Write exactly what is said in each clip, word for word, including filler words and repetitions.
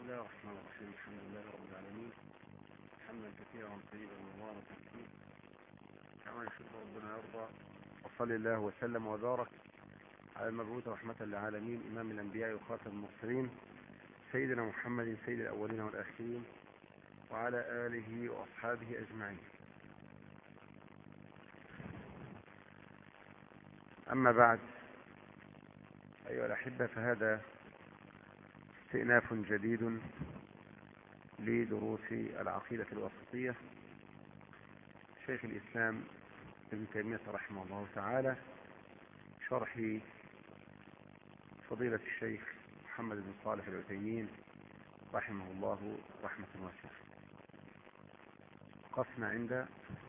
الله الرحمن الرحيم. الحمد لله رب العالمين، حمدا كثيرا طيبا مباركا فيه كما يحب ربنا يرضى. وصلى الله وسلم وبارك على المبعوث رحمة للعالمين، إمام الأنبياء وخاتم المرسلين، سيدنا محمد سيد الأولين والآخرين، وعلى آله وأصحابه أجمعين. أما بعد، أيها الأحبة، فهذا استئناف جديد لدروس العقيدة الوسطية شيخ الإسلام ابن تيمية رحمه الله تعالى، شرح فضيلة الشيخ محمد بن صالح العثيمين رحمه الله رحمة واسعة. وقفنا عند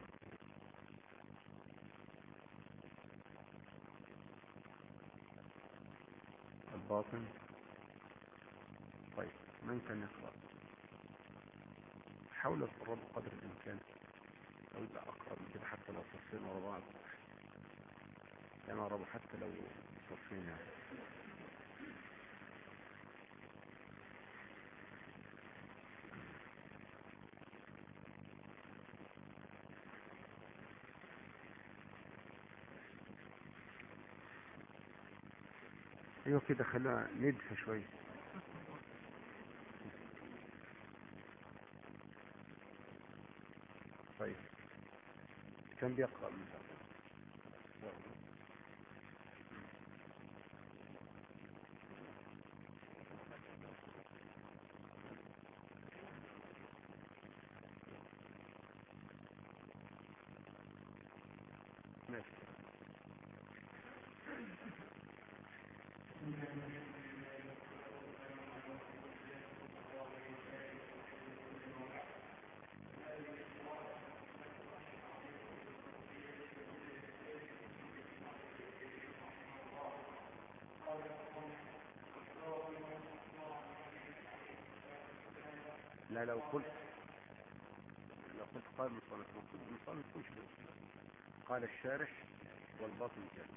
الباطن. طيب، من كان يقرأ؟ حاول الرب قدر الإمكان، أو يبقى أقرب من كده حتى لو صفين ورا بعض، يعني أقرب حتى لو صفين يعني. ايوه كده، خلوها ندفى شوية. طيب، كان بيقرأ مثلا؟ ماشي. لا، لو قلت لو قلت قال مصنف مصنف كلش قال الشارح والباطن كان.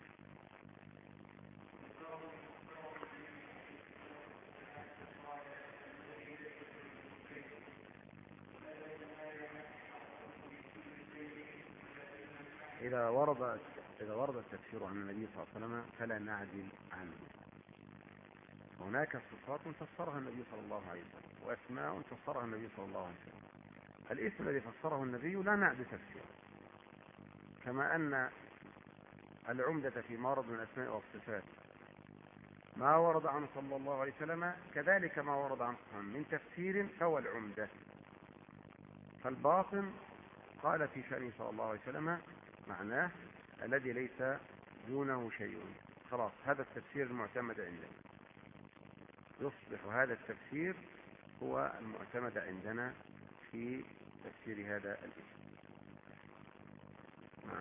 إذا ورد إذا ورد التفسير عن النبي صلى الله عليه وسلم فلا نعدل عنه. هناك صفات فسرها النبي صلى الله عليه وسلم، وأسماء فسرها النبي صلى الله عليه وسلم. الاسم الذي فسره النبي لا نعدل تفسيره، كما أن العمدة في مرض من الأسماء والصفات ما ورد عنه صلى الله عليه وسلم، كذلك ما ورد عنه من تفسير فهو العمدة. فالباطن قال في شأنه صلى الله عليه وسلم معناه الذي ليس دونه شيء. خلاص، هذا التفسير المعتمد عندنا، يصبح هذا التفسير هو المعتمد عندنا في تفسير هذا الاسم. نعم.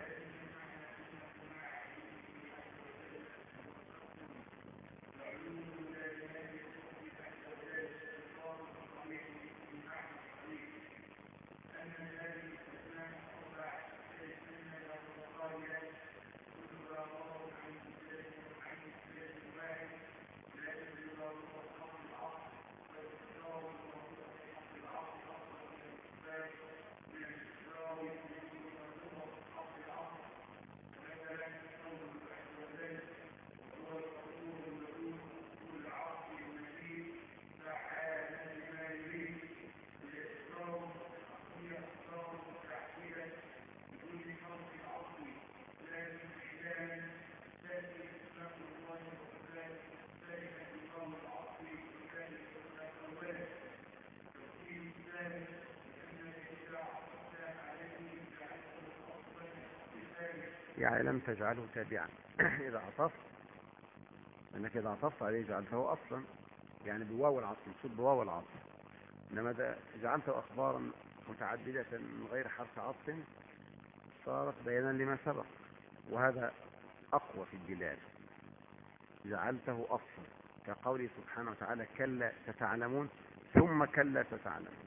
يعني لم تجعله تابعا. إذا عطفت، أنك إذا عطفت عليه جعلته أصلا، يعني بواو العطف، مقصود بواو العطف. إنما إذا جعلته أخبارا متعددة من غير حرف عطف صارت بيانا لما سبق، وهذا أقوى في الدلالة. جعلته أصلا كقوله سبحانه وتعالى كلا ستعلمون ثم كلا ستعلمون،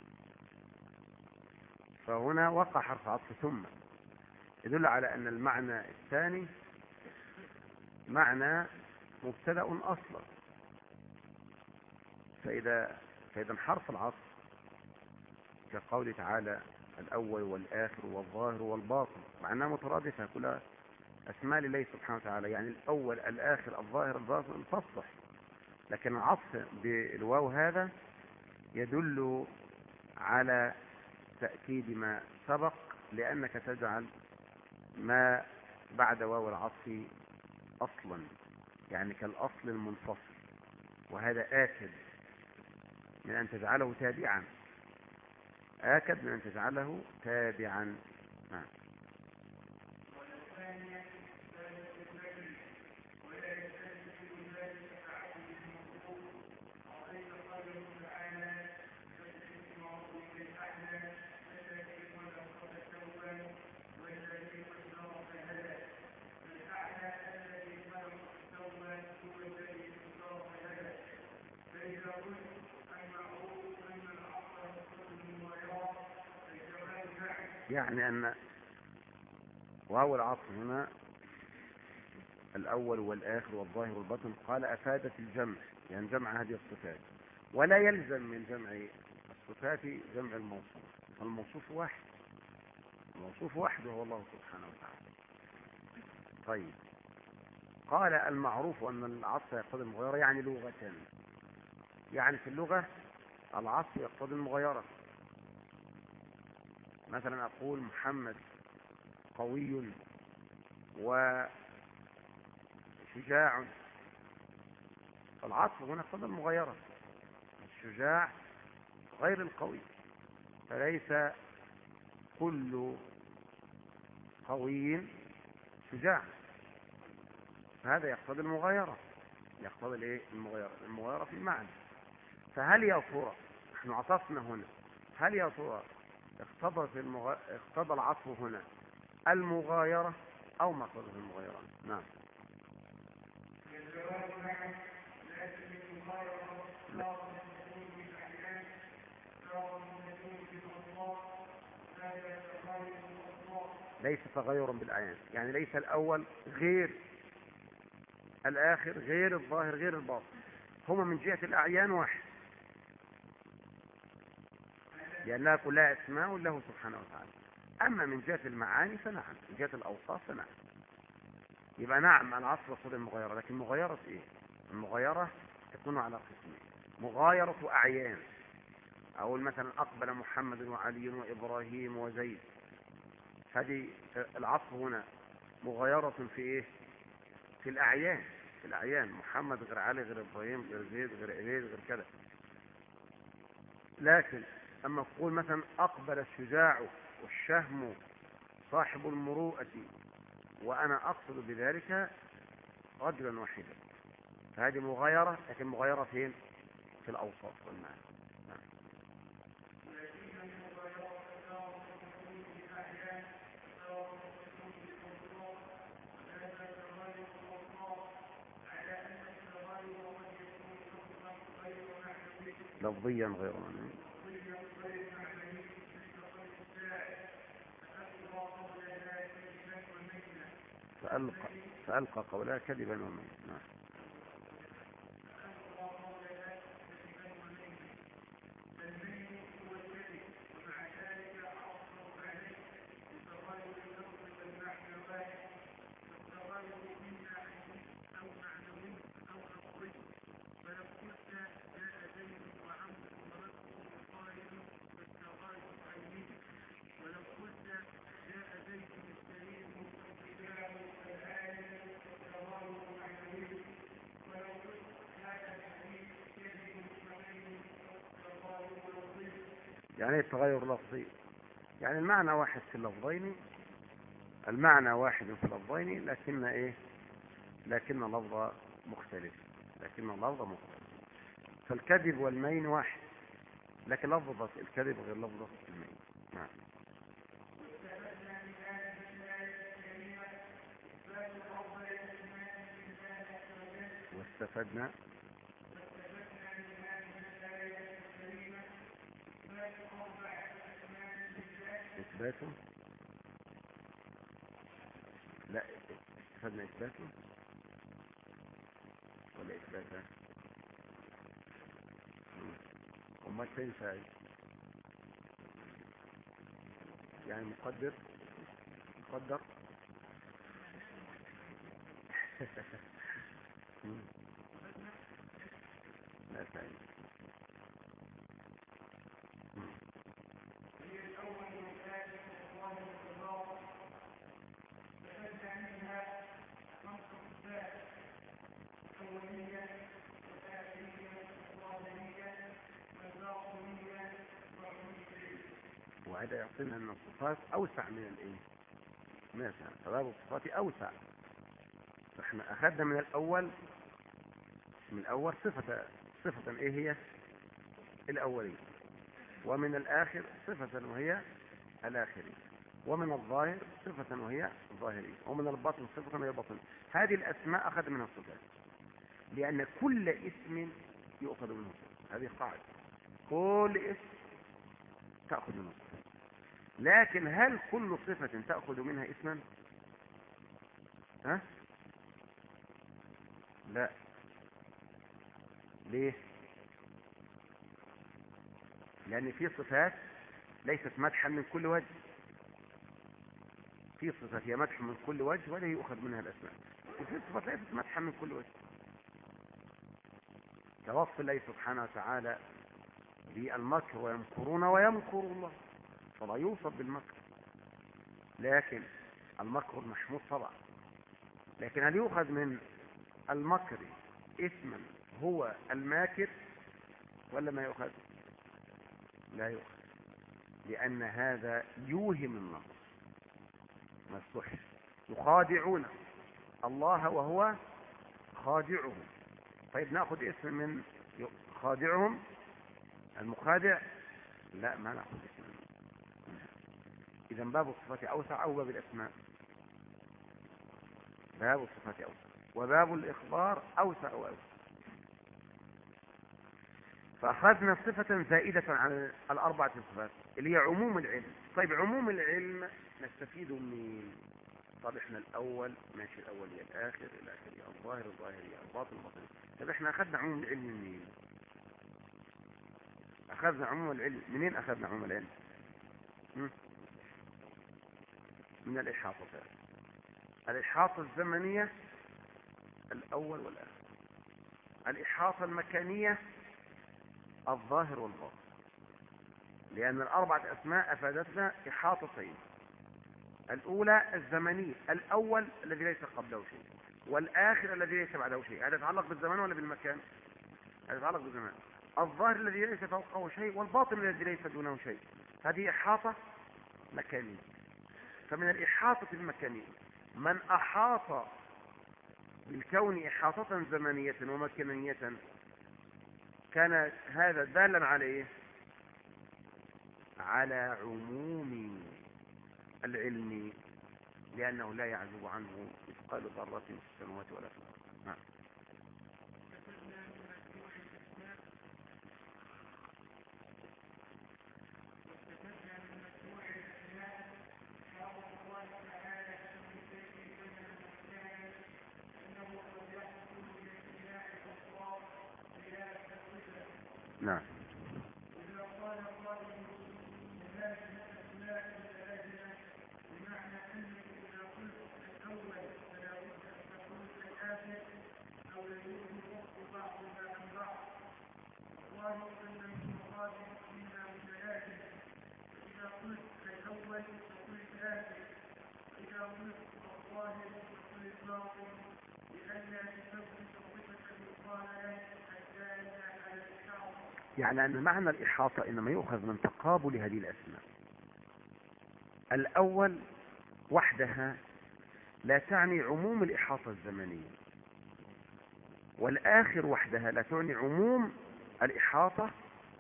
فهنا وقع حرف عطف ثم، يدل على أن المعنى الثاني معنى مبتدأ أصلا. فإذا فإذا حرف العطف كقوله تعالى الأول والآخر والظاهر والباطن، مع أنها مترادفة كلها أسماء لله سبحانه وتعالى، يعني الأول الآخر الظاهر الباطن تصلح، لكن العطف بالواو هذا يدل على تأكيد ما سبق، لأنك تجعل ما بعد واو العطف أصلا، يعني كالأصل المنفصل، وهذا آكد من أن تجعله تابعا، آكد من أن تجعله تابعا. نعم. يعني أن واو العطف هنا الأول والآخر والظاهر والباطن قال أفادت الجمع، يعني جمع هذه الصفات، ولا يلزم من جمع الصفات جمع الموصوف، فالموصوف واحد، الموصوف وحده هو الله سبحانه وتعالى. طيب، قال المعروف أن العطف يقتضي المغايرة، يعني لغة، يعني في اللغة العطف يقتضي المغايرة. مثلا أقول محمد قوي وشجاع، فالعطف هنا يقتضي المغايرة، الشجاع غير القوي، فليس كل قوي شجاع، فهذا يقتضي المغايرة، يقتضي الايه؟ المغايرة، المغايرة في المعنى. فهل يا ترى نحن عطفنا هنا، هل يا ترى اقتضى في المغ... اقتضى العطف هنا المغايرة أو ما اقتضى في المغايرة؟ نعم. ليس تغيرا بالأعيان، يعني ليس الأول غير الآخر غير الظاهر غير الباطن، هما من جهة الأعيان واحد، لأنها كلها أسماء له سبحانه وتعالى. أما من جهة المعاني فنعم، من جهة الأوصاف فنعم. يبقى نعم العطف يقتضي المغايرة، لكن مغايرة إيه؟ المغايرة تكون على قسمين: مغايرة أعيان، أقول مثلا أقبل محمد وعلي وإبراهيم وزيد، هذه العطف هنا مغايرة في إيه؟ في الأعيان، في الأعيان، محمد غير علي غير إبراهيم غير زيد غير إليد غير كذا. لكن أما تقول مثلا أقبل الشجاع والشهم صاحب المروءة، وأنا أقصد بذلك رجلا واحدا، فهذه مغايرة، لكن مغايرة فين؟ في الأوصاف والمعنى. لفظيا غير معنوي. فألقى, فألقى قولها كذبا ومينا. نعم. يعني التغير لفظي، يعني المعنى واحد في اللفظين، المعنى واحد في اللفظين، لكن ايه؟ لكن اللفظ مختلف، لكن اللفظ مختلف. فالكذب والمين واحد، لكن لفظة الكذب غير لفظة المين. نعم. واستفدنا إثباته، لا استفدنا إثباته ولا إثباته؟ امال فين فاعل؟ يعني مقدر مقدر لا فاعل. وهذا يعطينا ان الصفات اوسع من الايه؟ مثلا فباب الصفات اوسع. فاحنا اخذنا من الاول من الاول صفة صفة ايه هي؟ الاولية. ومن الاخر صفة وهي الاخرين. ومن الظاهر صفة وهي الظاهرين. ومن الباطن صفة وهي الباطن. هذه الاسماء اخذ منها الصفات، لان كل اسم يؤخذ منه صفة. هذه قاعدة، كل اسم تأخذ منه صفة. لكن هل كل صفة تأخذ منها اسما؟ ها؟ لا. ليه؟ لأن في صفات ليست مدحا من كل وجه. في صفات هي مدح من كل وجه ولا يؤخذ منها الأسماء، وفي صفات ليست مدحا من كل وجه، كوصف الله سبحانه وتعالى بالمكر ويمكرون ويمكر الله، فلا يوصف بالمكر. لكن المكر محمود طبعا. لكن هل يؤخذ من المكر اسما هو الماكر ولا ما يؤخذ؟ لا يؤخذ، لأن هذا يوهم النص ما الصح. يخادعون الله وهو خادعهم. طيب نأخذ اسم من خادعهم المخادع؟ لا، ما نأخذ اسم. إذا باب الصفات أوسع أو باب الأسماء؟ باب الصفات أوسع، وباب الإخبار أوسع وأوسع. فأخذنا صفة زائدة عن الأربعة صفات اللي هي عموم العلم. طيب عموم العلم نستفيد من، طب احنا الأول ماشي، الأول هي الآخر، الآخر هي الظاهر، الظاهر هي الباطن، الباطن. طب احنا أخذنا عموم العلم منين؟ أخذنا عموم العلم منين؟ أخذنا عموم العلم من الإحاطة. الإحاطة الزمنية الأول والآخر. الإحاطة المكانية الظاهر والباطن. لأن الأربعة أسماء أفادتنا إحاطتين. الأولى الزمنية، الأول الذي ليس قبله شيء، والآخر الذي ليس بعده شيء. هذا يتعلق بالزمان ولا بالمكان؟ هذا يتعلق بالزمان. الظاهر الذي ليس فوقه شيء، والباطن الذي ليس دونه شيء. هذه إحاطة مكانية. فمن الإحاطة المكانية من أحاط بالكون إحاطة زمنية ومكانية، كان هذا دالا على إيه؟ على عموم العلم، لأنه لا يعزب عنه مثقال ذرة في السماوات ولا في الأرض. نعم. نعم. يعني أن معنى الإحاطة إنما يؤخذ من تقابل هذه الأسماء. الأول وحدها لا تعني عموم الإحاطة الزمنية، والآخر وحدها لا تعني عموم الإحاطة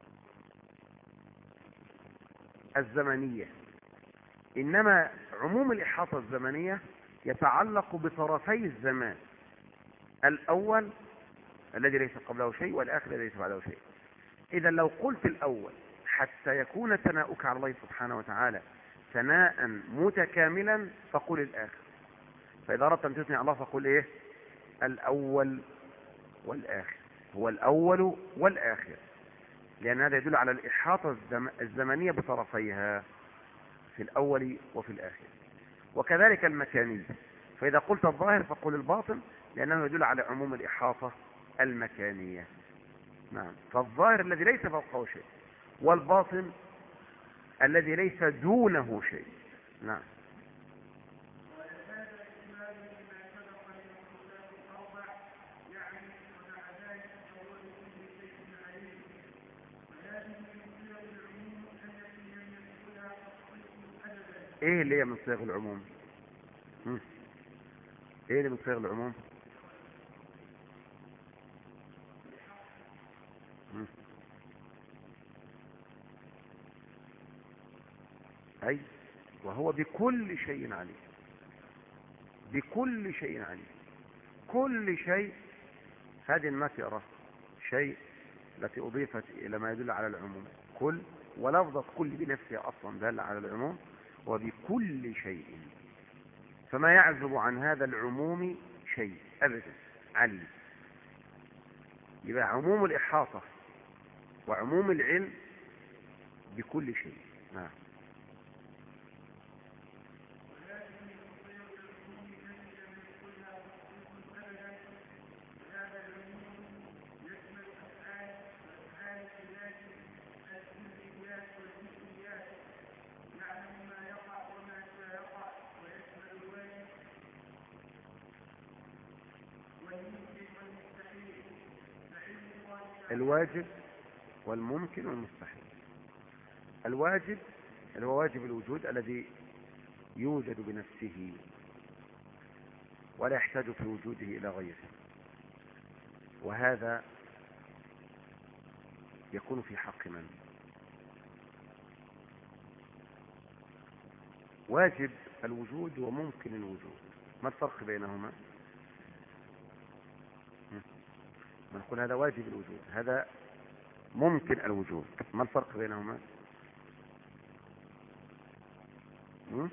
الزمنية. إنما عموم الإحاطة الزمنية يتعلق بطرفي الزمان، الأول الذي ليس قبله شيء، والآخر الذي ليس بعده شيء. إذا لو قلت الأول حتى يكون ثناؤك على الله سبحانه وتعالى ثناء متكاملا فقل الآخر. فإذا أردت أن تثني على الله فقل إيه؟ الأول والآخر. هو الأول والآخر. لأن هذا يدل على الإحاطة الزم... الزمنية بطرفيها في الأول وفي الآخر. وكذلك المكاني، فإذا قلت الظاهر فقل الباطن، لأنه يدل على عموم الإحاطة المكانية. نعم، فالظاهر الذي ليس فوقه شيء، والباطن الذي ليس دونه شيء. نعم. ايه اللي هي من صيغ العموم؟ مم. ايه اللي من صيغ العموم؟ مم. اي، وهو بكل شيء عليم. بكل شيء عليم. كل شيء، هذه النكرة شيء التي أضيفت إلى ما يدل على العموم. كل، ولفظة كل بنفسها أصلا دل على العموم، وبكل شيء، فما يعزب عن هذا العموم شيء أبدا عليم. يبقى عموم الإحاطة وعموم العلم بكل شيء. نعم. الواجب والممكن والمستحيل. الواجب اللي هو واجب الوجود الذي يوجد بنفسه ولا يحتاج في وجوده إلى غيره، وهذا يكون في حق من؟ واجب الوجود وممكن الوجود، ما الفرق بينهما؟ نقول هذا واجب الوجود، هذا ممكن الوجود، ما الفرق بينهما؟ م?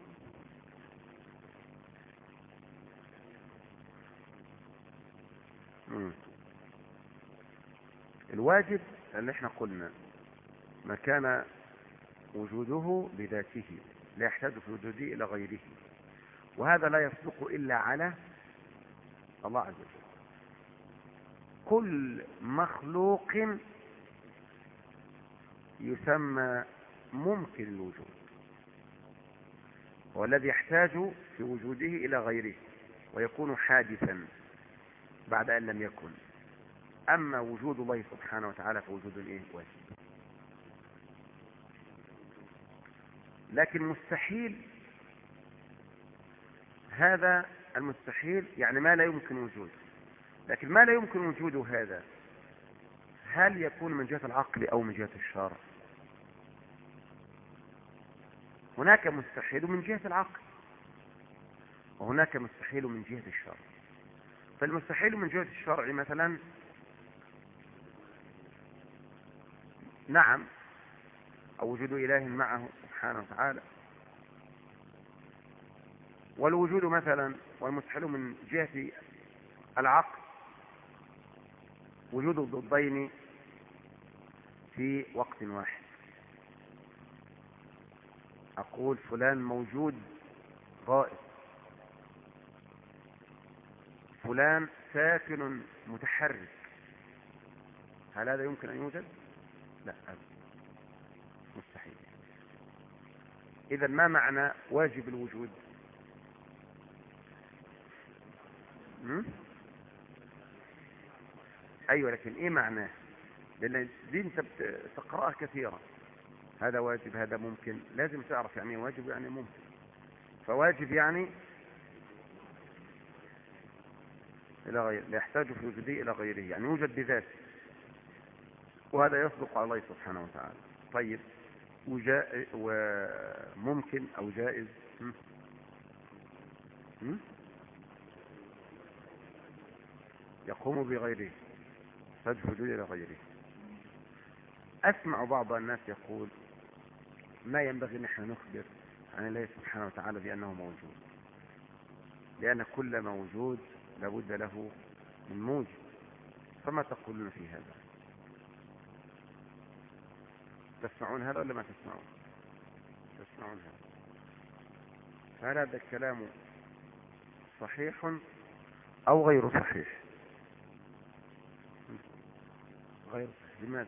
م. الواجب اللي احنا قلنا ما كان وجوده بذاته لا يحتاج في وجوده إلى غيره، وهذا لا يصدق إلا على الله عز وجل. كل مخلوق يسمى ممكن الوجود، هو الذي يحتاج في وجوده إلى غيره ويكون حادثا بعد أن لم يكن. أما وجود الله سبحانه وتعالى فوجود إيه؟ واجب. لكن مستحيل، هذا المستحيل يعني ما لا يمكن وجوده. لكن ما لا يمكن وجوده هذا هل يكون من جهة العقل أو من جهة الشرع؟ هناك مستحيل من جهة العقل، وهناك مستحيل من جهة الشرع. فالمستحيل من جهة الشرع مثلا، نعم، أو وجود إله معه سبحانه وتعالى. والوجود مثلا، والمستحيل من جهة العقل وجود الضدين في وقت واحد. أقول فلان موجود غائب، فلان ساكن متحرك، هل هذا يمكن أن يوجد؟ لا أبدا، مستحيل. إذا ما معنى واجب الوجود؟ م? أيوة، لكن إيه معناه؟ لأن دي أنت بتقرأها كثيرا، هذا واجب هذا ممكن، لازم تعرف يعني واجب يعني ممكن. فواجب يعني إلى غير، لا يحتاج في وجوده إلى غيره، يعني يوجد بذاته، وهذا يصدق على الله سبحانه وتعالى. طيب، وجاء وممكن أو جائز، م? م? يقوم بغيره، يحتاج في وجوده إلى غيره. أسمع بعض الناس يقول ما ينبغي نحن نخبر عن الله سبحانه وتعالى بأنه موجود، لأن كل موجود لابد له من موجب. فما تقولون في هذا؟ تسمعون هذا ولا ما تسمعون؟ تسمعون هذا. فهل هذا الكلام صحيح أو غير صحيح؟ غير صحيح. لماذا؟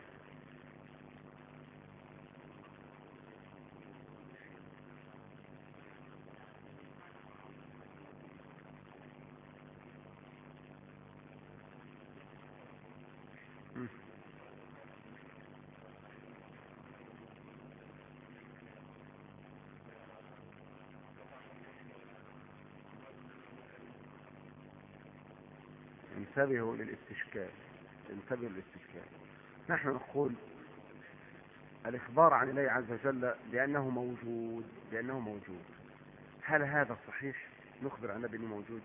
انتبهوا للاستشكال، انتبهوا للاستشكال. نحن نقول الإخبار عن الله عز وجل بأنه موجود، بأنه موجود. هل هذا صحيح؟ نخبر عن بأنه موجود؟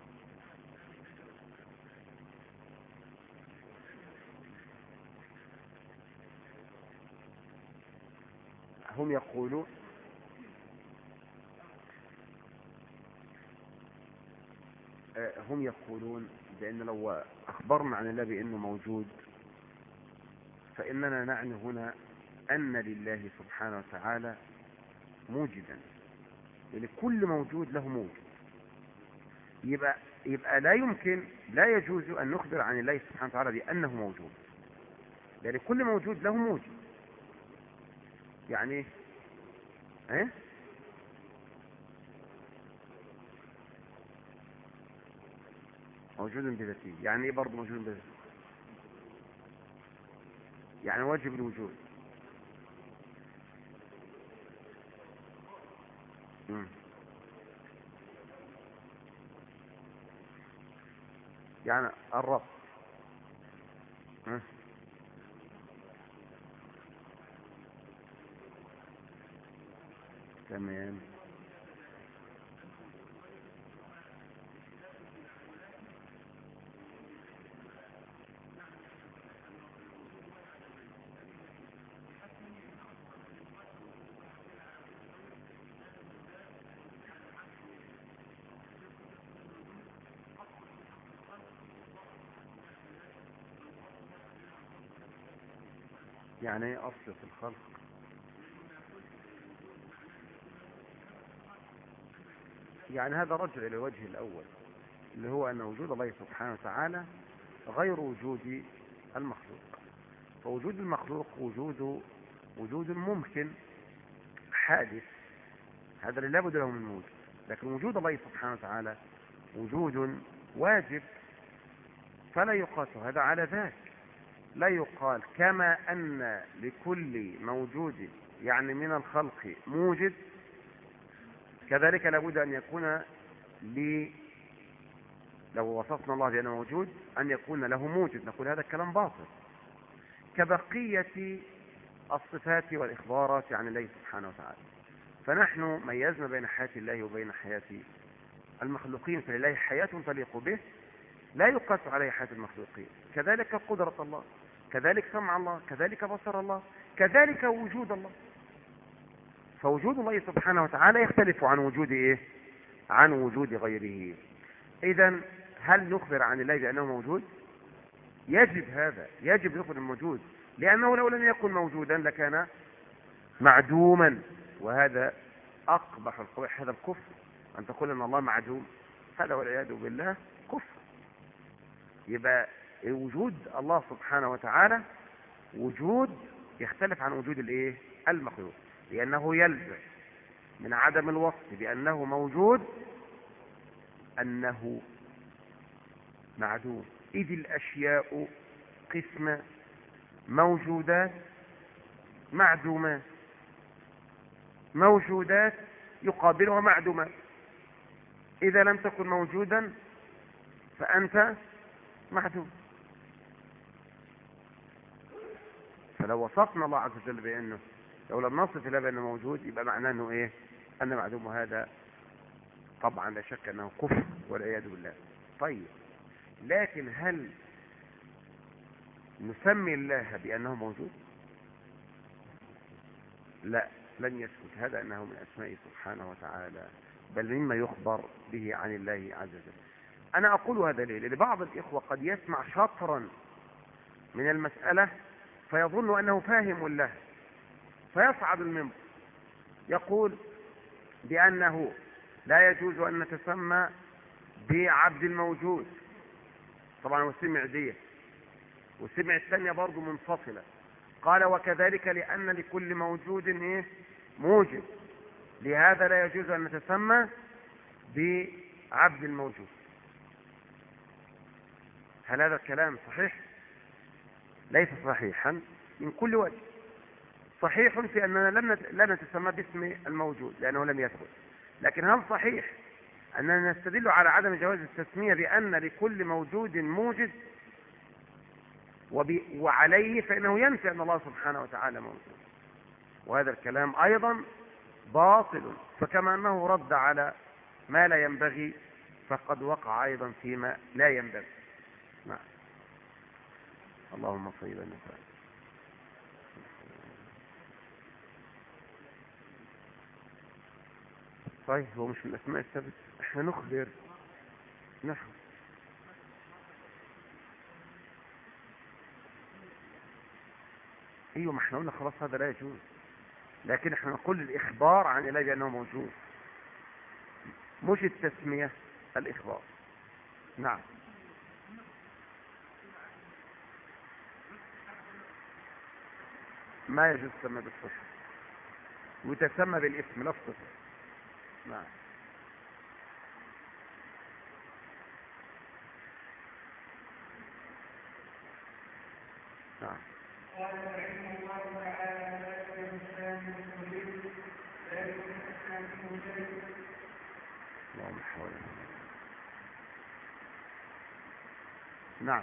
هم يقولون هم يقولون بأن لو أخبرنا عن الله بأنه موجود فإننا نعني هنا أن لله سبحانه وتعالى موجدا، يعني كل موجود له موجود. يبقى يبقى لا يمكن، لا يجوز أن نخبر عن الله سبحانه وتعالى بأنه موجود، يعني كل موجود له موجود. يعني ايه؟ موجود بذاته. يعني ايه برضه موجود بذاته؟ يعني واجب الوجود. مم. يعني الرب. مم. تمام. يعني ايه اصل في الخلق؟ يعني هذا رجع الى الوجه الاول اللي هو ان وجود الله سبحانه وتعالى غير وجود المخلوق. فوجود المخلوق وجود وجود ممكن حادث، هذا اللي لابد له من وجود. لكن وجود الله سبحانه وتعالى وجود واجب، فلا يقاس هذا على ذاك. لا يقال كما أن لكل موجود يعني من الخلق موجد، كذلك لابد أن يكون لي، لو وصفنا الله بأنه موجود، أن يكون له موجد. نقول هذا الكلام باطل، كبقية الصفات والإخبارات عن الله سبحانه وتعالى. فنحن ميزنا بين حياة الله وبين حياة المخلوقين، فلله حياة تليق به لا يقاس عليه حياة المخلوقين. كذلك قدرة الله، كذلك سمع الله، كذلك بصر الله، كذلك وجود الله. فوجود الله سبحانه وتعالى يختلف عن وجود ايه؟ عن وجود غيره. اذا هل نخبر عن الله بأنه موجود؟ يجب هذا، يجب نخبر الموجود، لأنه لو لم يكن موجودا لكان معدوما، وهذا أقبح القبح، هذا الكفر. أن تقول أن الله معدوم، هذا والعياذ بالله كفر. يبقى وجود الله سبحانه وتعالى وجود يختلف عن وجود الايه؟ المخلوق، لأنه يلزم من عدم الوصف بأنه موجود أنه معدوم. إذ الأشياء قسم موجودات معدومات، موجودات يقابلها معدومات. إذا لم تكن موجودا فأنت معدوم. فلو وصفنا الله عز وجل بأنه، لو لم نصف الله بأنه موجود، يبقى معناه أنه إيه؟ أنه معدوم. وهذا طبعا لا شك أنه كفر والعياذ بالله. طيب، لكن هل نسمي الله بأنه موجود؟ لا، لن يثبت هذا أنه من أسمائه سبحانه وتعالى، بل مما يخبر به عن الله عز وجل. أنا أقول هذا ليه؟ لأن بعض الإخوة قد يسمع شطرا من المسألة فيظن أنه فاهم له، فيصعد المنبر يقول بأنه لا يجوز أن نتسمى بعبد الموجود. طبعا هو سمع دي وسمع الثانية برضو منفصلة. قال وكذلك لأن لكل موجود إيه؟ موجد، لهذا لا يجوز أن نتسمى بعبد الموجود. هل هذا الكلام صحيح؟ ليس صحيحا من كل وجه. صحيح في أننا لم لا نتسمى باسم الموجود لأنه لم يثبت، لكن هل صحيح أننا نستدل على عدم جواز التسمية بأن لكل موجود موجد؟ وعليه فإنه ينفي أن الله سبحانه وتعالى موجود، وهذا الكلام أيضا باطل. فكما أنه رد على ما لا ينبغي فقد وقع أيضا فيما لا ينبغي. نعم. اللهم صل وسلم. طيب هو مش من الأسماء الثابتة، احنا نخبر نحن. ايوه ما احنا قلنا خلاص هذا لا يجوز، لكن احنا نقول الإخبار عن الله بأنه موجود، مش التسمية، الإخبار. نعم. ما يجوز تسمى بالصفة وتسمى بالاسم لا الصفة. نعم. نعم. اللهم حول. نعم.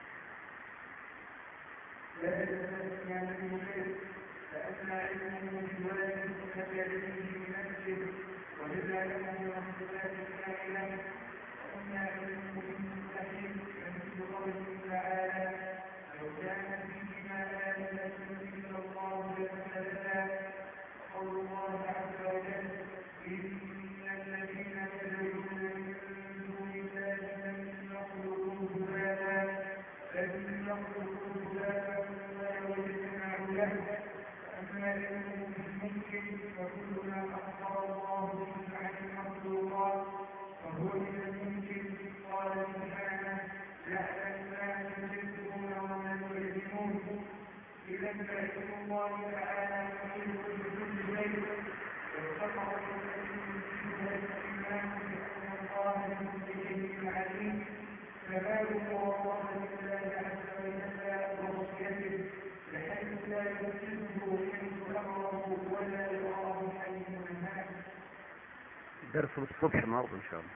درس الصبح النهارده ان شاء الله.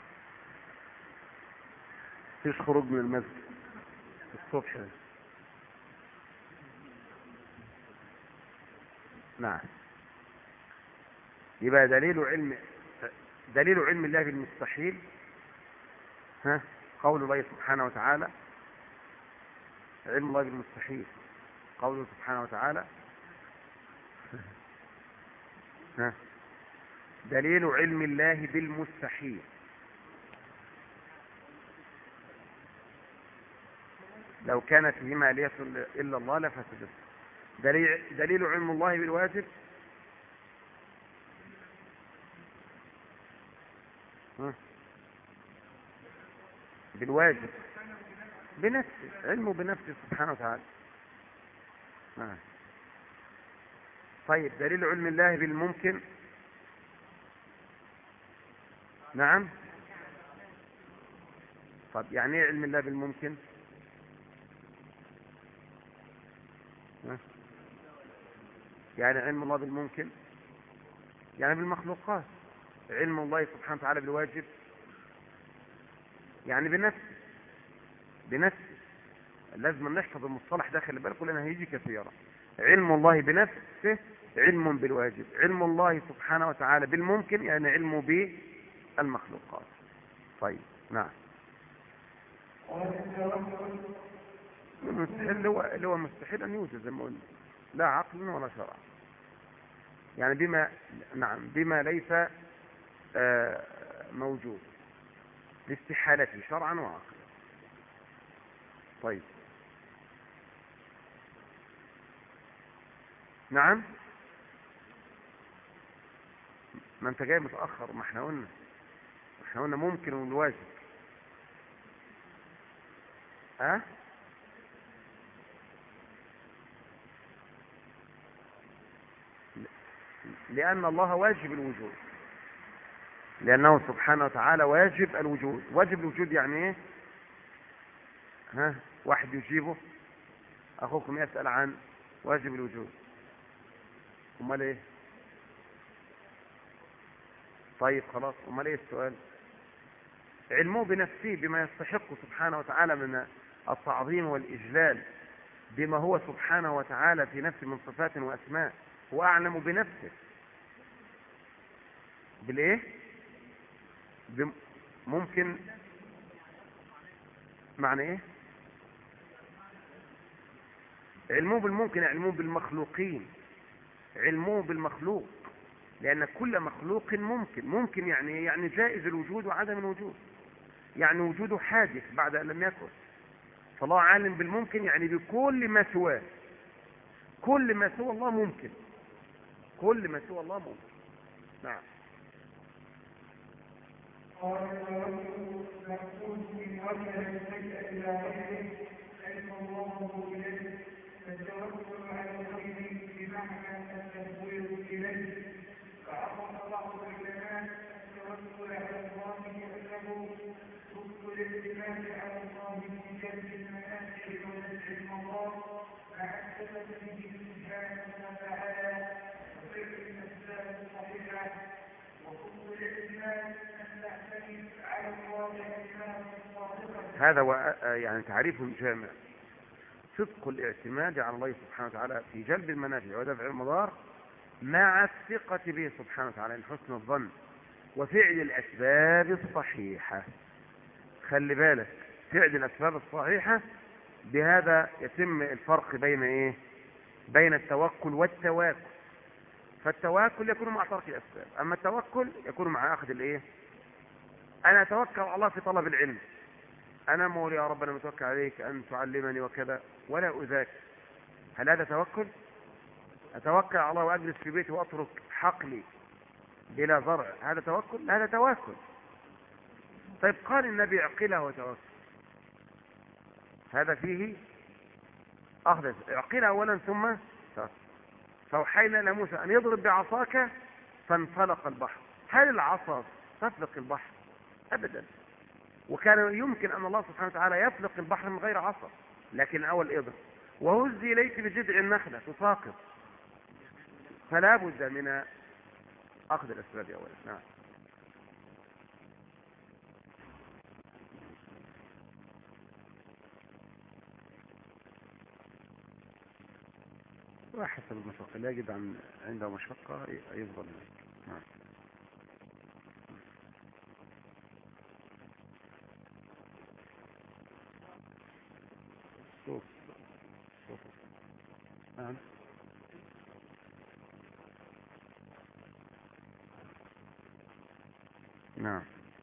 فيش خروج من المسجد الصبح. نعم. يبقى دليل علم دليل علم الله بالمستحيل ها قول الله سبحانه وتعالى. علم الله بالمستحيل قوله سبحانه وتعالى. ها دليل علم الله بالمستحيل لو كانت فيهما آلهة إلا الله لفسدت. دليل, دليل علم الله بالواجب. ها بالواجب بنفسه، علمه بنفسه سبحانه وتعالى. ها. طيب دليل علم الله بالممكن. نعم. طب يعني ايه علم الله بالممكن؟ ها؟ يعني علم الله بالممكن يعني بالمخلوقات. علم الله سبحانه وتعالى بالواجب يعني بنفسه بنفسه. لازم نحفظ المصطلح ده، خلي بالكم لانه هيجي كثيرا. علم الله بنفسه علم بالواجب. علم الله سبحانه وتعالى بالممكن يعني علمه بالمخلوقات. طيب. نعم. المستحيل هو اللي هو مستحيل ان يوجد زي ما قلنا، لا عقل ولا شرع، يعني بما نعم بما ليس آه موجود لاستحالته شرعا وعقلا. طيب. نعم. ما انت جاي متأخر، ما احنا قلنا احنا قلنا ممكن والواجب. ها أه؟ لأن الله واجب الوجود، لأنه سبحانه وتعالى واجب الوجود. واجب الوجود يعني ايه؟ ها، واحد يجيبه. أخوكم يسأل عن واجب الوجود. امال ايه؟ طيب خلاص، امال ايه السؤال؟ علمه بنفسه بما يستحق سبحانه وتعالى من التعظيم والإجلال، بما هو سبحانه وتعالى في نفسه من صفات وأسماء. هو أعلم بنفسه. بالإيه؟ بم... ممكن. معنى إيه؟ علمه بالممكن، علمه بالمخلوقين، علمه بالمخلوق، لأن كل مخلوق ممكن. ممكن يعني يعني جائز الوجود وعدم الوجود، يعني وجوده حادث بعد أن لم يكن. فالله عالم بالممكن يعني بكل ما سواه. كل ما سوى الله ممكن، كل ما سوى الله ممكن. نعم. قال الرجل مقصود من وجه السيئة إلى غيره ألف الله إليه، فالتوكل على الغير بمعنى التفويض إليه. فأخذ بعض العلماء التوكل على الله بأنه حب الاعتماد على الله في جلب المنافع ونزع المضار مع السبب به سبحانه وتعالى وفعل الأسباب الصحيحة. وحب الاعتماد أن نعتمد على الله اعتمادا صادقا. هذا هو يعني تعريف جامع. صدق الاعتماد على الله سبحانه وتعالى في جلب المنافع ودفع المضار مع الثقة به سبحانه وتعالى، حسن الظن، وفعل الأسباب الصحيحة. خلي بالك، فعل الأسباب الصحيحة، بهذا يتم الفرق بين إيه؟ بين التوكل والتواكل. فالتواكل يكون مع ترك الأسباب، أما التوكل يكون مع أخذ الإيه؟ أنا أتوكل على الله في طلب العلم، أنا مولي يا رب أنا متوكل عليك أن تعلمني وكذا ولا أذاكر. هل هذا توكل؟ أتوكل على الله وأجلس في بيتي وأترك حقلي بلا زرع، هذا توكل؟ هذا تواكل. طيب قال النبي اعقلها وتوكل، هذا فيه أخذ. اعقلها أولا ثم توكل. فأوحينا إلى موسى أن يضرب بعصاك فانفلق البحر. هل العصا تفلق البحر؟ أبدا. وكان يمكن أن الله سبحانه وتعالى يفلق البحر من غير عصا، لكن أول إضرب. وهزي إليك بجذع النخلة تساقط. فلا بد من أخذ الأسباب أولا. نعم. وحسب المشقة، لا يجد عن عنده مشقة يفضل. نعم. صوت صوت. نعم. نعم.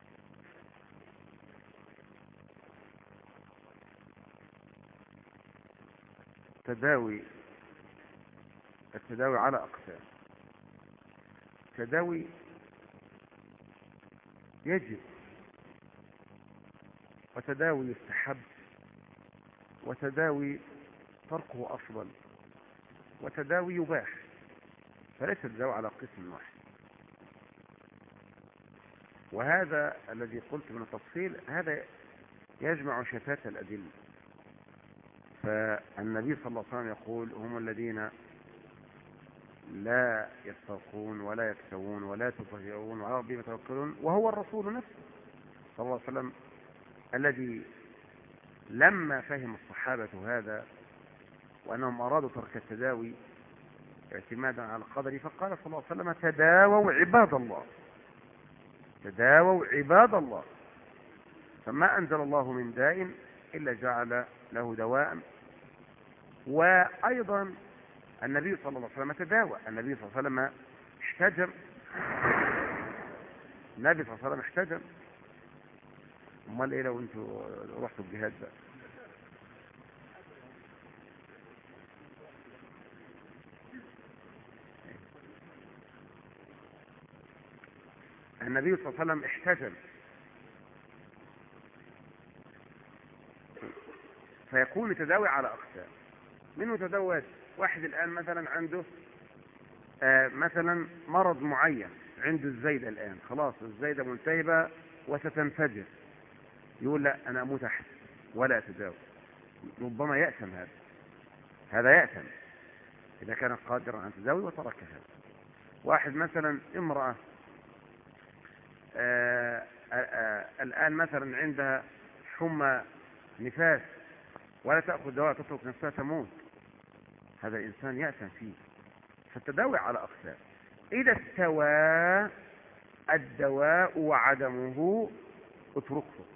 تداوي، التداوي على أقسام. تداوي يجب، وتداوي يستحب، وتداوي تركه أفضل، وتداوي يباح. فليس التداوي على قسم واحد. وهذا الذي قلت من التفصيل هذا يجمع شتات الأدلة. فالنبي صلى الله عليه وسلم يقول هم الذين لا يسترقون ولا يكتوون ولا يتطهرون وعلى ربهم يتوكلون، وهو الرسول نفسه صلى الله عليه وسلم الذي لما فهم الصحابة هذا وأنهم أرادوا ترك التداوي اعتمادا على القدر، فقال صلى الله عليه وسلم تداووا عباد الله، تداووا عباد الله، فما أنزل الله من داء إلا جعل له دواء. وأيضا النبي صلى الله عليه وسلم تداوى. النبي صلى الله عليه وسلم احتجم، النبي صلى الله عليه وسلم احتجم. امال ايه لو انتوا رحتوا الجهاد بقى؟ النبي صلى الله عليه وسلم احتجم، فيكون التداوي على أقسام. منه تداوي واحد الآن مثلا عنده آه مثلا مرض معين، عنده الزايدة الآن، خلاص الزايدة منتهبة وستنفجر، يقول لا أنا أموت أحسن ولا أتداوي، ربما يأثم هذا هذا يأثم إذا كان قادرا على التداوي وتركها. واحد مثلا امرأة آآ آآ الآن مثلا عندها حمى نفاس ولا تأخذ دواء، تترك نفسها تموت، هذا الإنسان يأثم فيه. فالتداوي على أقسام. إذا استوى الدواء وعدمه اتركه،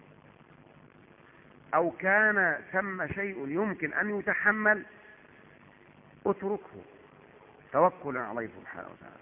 أو كان ثم شيء يمكن أن يتحمل اتركه توكلا عليه سبحانه وتعالى.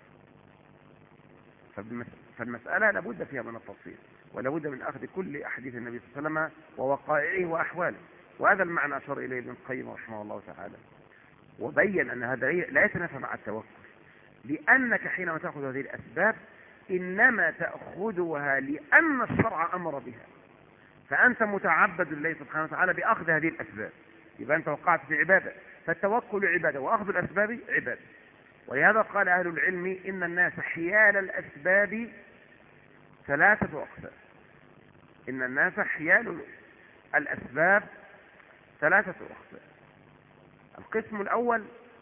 فالمسألة لابد فيها من التفصيل، ولابد من أخذ كل أحاديث النبي صلى الله عليه وسلم ووقائعه وأحواله، وهذا المعنى أشار إليه ابن القيم رحمه الله تعالى، وبين أن هذا لا يتنافى مع التوكل، لأنك حينما تأخذ هذه الأسباب إنما تأخذها لأن الشرع أمر بها، فأنت متعبد لله سبحانه وتعالى بأخذ هذه الأسباب، يبقى أنت وقعت في عبادة. فالتوكل عبادة وأخذ الأسباب عبادة. ولهذا قال أهل العلم إن الناس حيال الأسباب ثلاثة أقسام. إن الناس حيال الأسباب ثلاثة أقسام. القسم الأول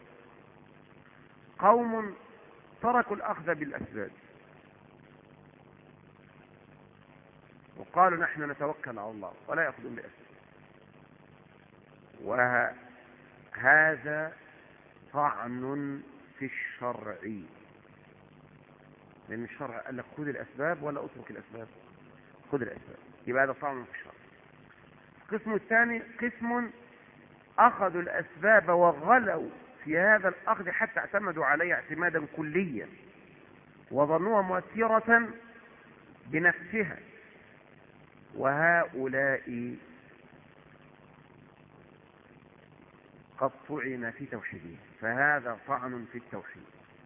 قوم تركوا الأخذ بالأسباب وقالوا نحن نتوكل على الله ولا يأخذون بالأسباب، وهذا طعن في الشرع، لأن الشرع قال لك خذ الأسباب ولا أترك الأسباب، خذ الأسباب، يبقى هذا طعن في الشرع. القسم الثاني قسم أخذوا الأسباب وغلوا في هذا الأخذ حتى اعتمدوا عليه اعتمادا كليا وظنوها مؤثرة بنفسها، وهؤلاء قد طعن في توحيده، فهذا طعن في التوحيد.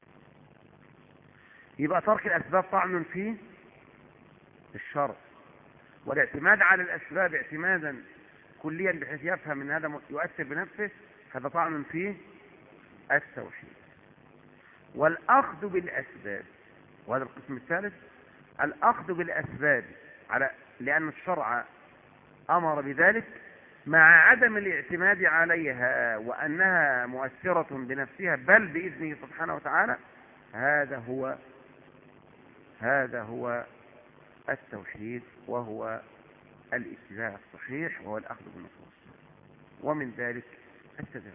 يبقى ترك الأسباب طعن في الشرع، والاعتماد على الأسباب اعتمادا كليا بحيث يفهم ان هذا يؤثر بنفسه، هذا طعن في التوحيد. والأخذ بالأسباب، وهذا القسم الثالث، الأخذ بالأسباب على لأن الشرع أمر بذلك مع عدم الاعتماد عليها وأنها مؤثرة بنفسها بل بإذنه سبحانه وتعالى، هذا هو هذا هو التوحيد، وهو الاتباع الصحيح، وهو الأخذ بالنصوص. ومن ذلك التداوي.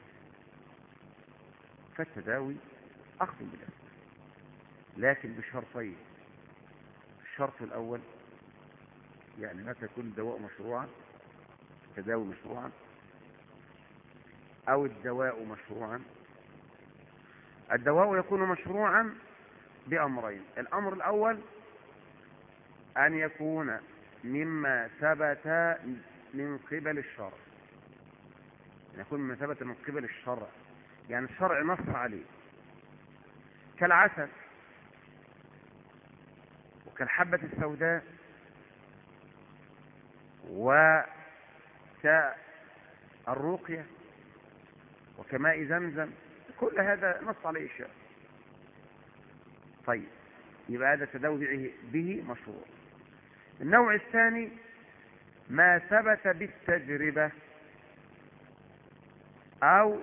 فالتداوي أخذ بالأسباب لكن بشرطين. الشرط الأول يعني متى يكون الدواء مشروعا، التداوي مشروعا، أو الدواء مشروعا. الدواء يكون مشروعا بأمرين. الأمر الأول أن يكون مما ثبت من قبل الشرع، أن يكون مما ثبت من قبل الشرع، يعني الشرع نص عليه، كالعسل وكالحبة السوداء وكالرقية وكماء زمزم، كل هذا نص عليه الشرع. طيب يبقى هذا التداوي به مشروع. النوع الثاني ما ثبت بالتجربة أو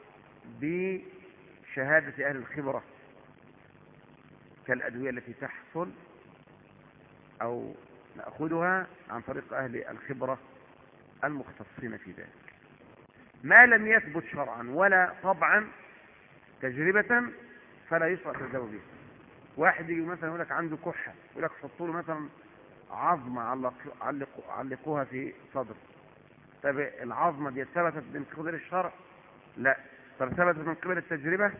بشهادة أهل الخبرة، كالأدوية التي تحصل أو نأخذها عن طريق أهل الخبرة المختصين في ذلك. ما لم يثبت شرعا ولا طبعا تجربة فلا يشرع التداوي به. واحد يجي مثلا يقول لك عنده كحة، يقول لك حطوا له مثلا عظمة علق علقوها في صدره. طب العظمة دي ثبتت من قبل الشرع؟ لا. طب ثبتت من قبل التجربة؟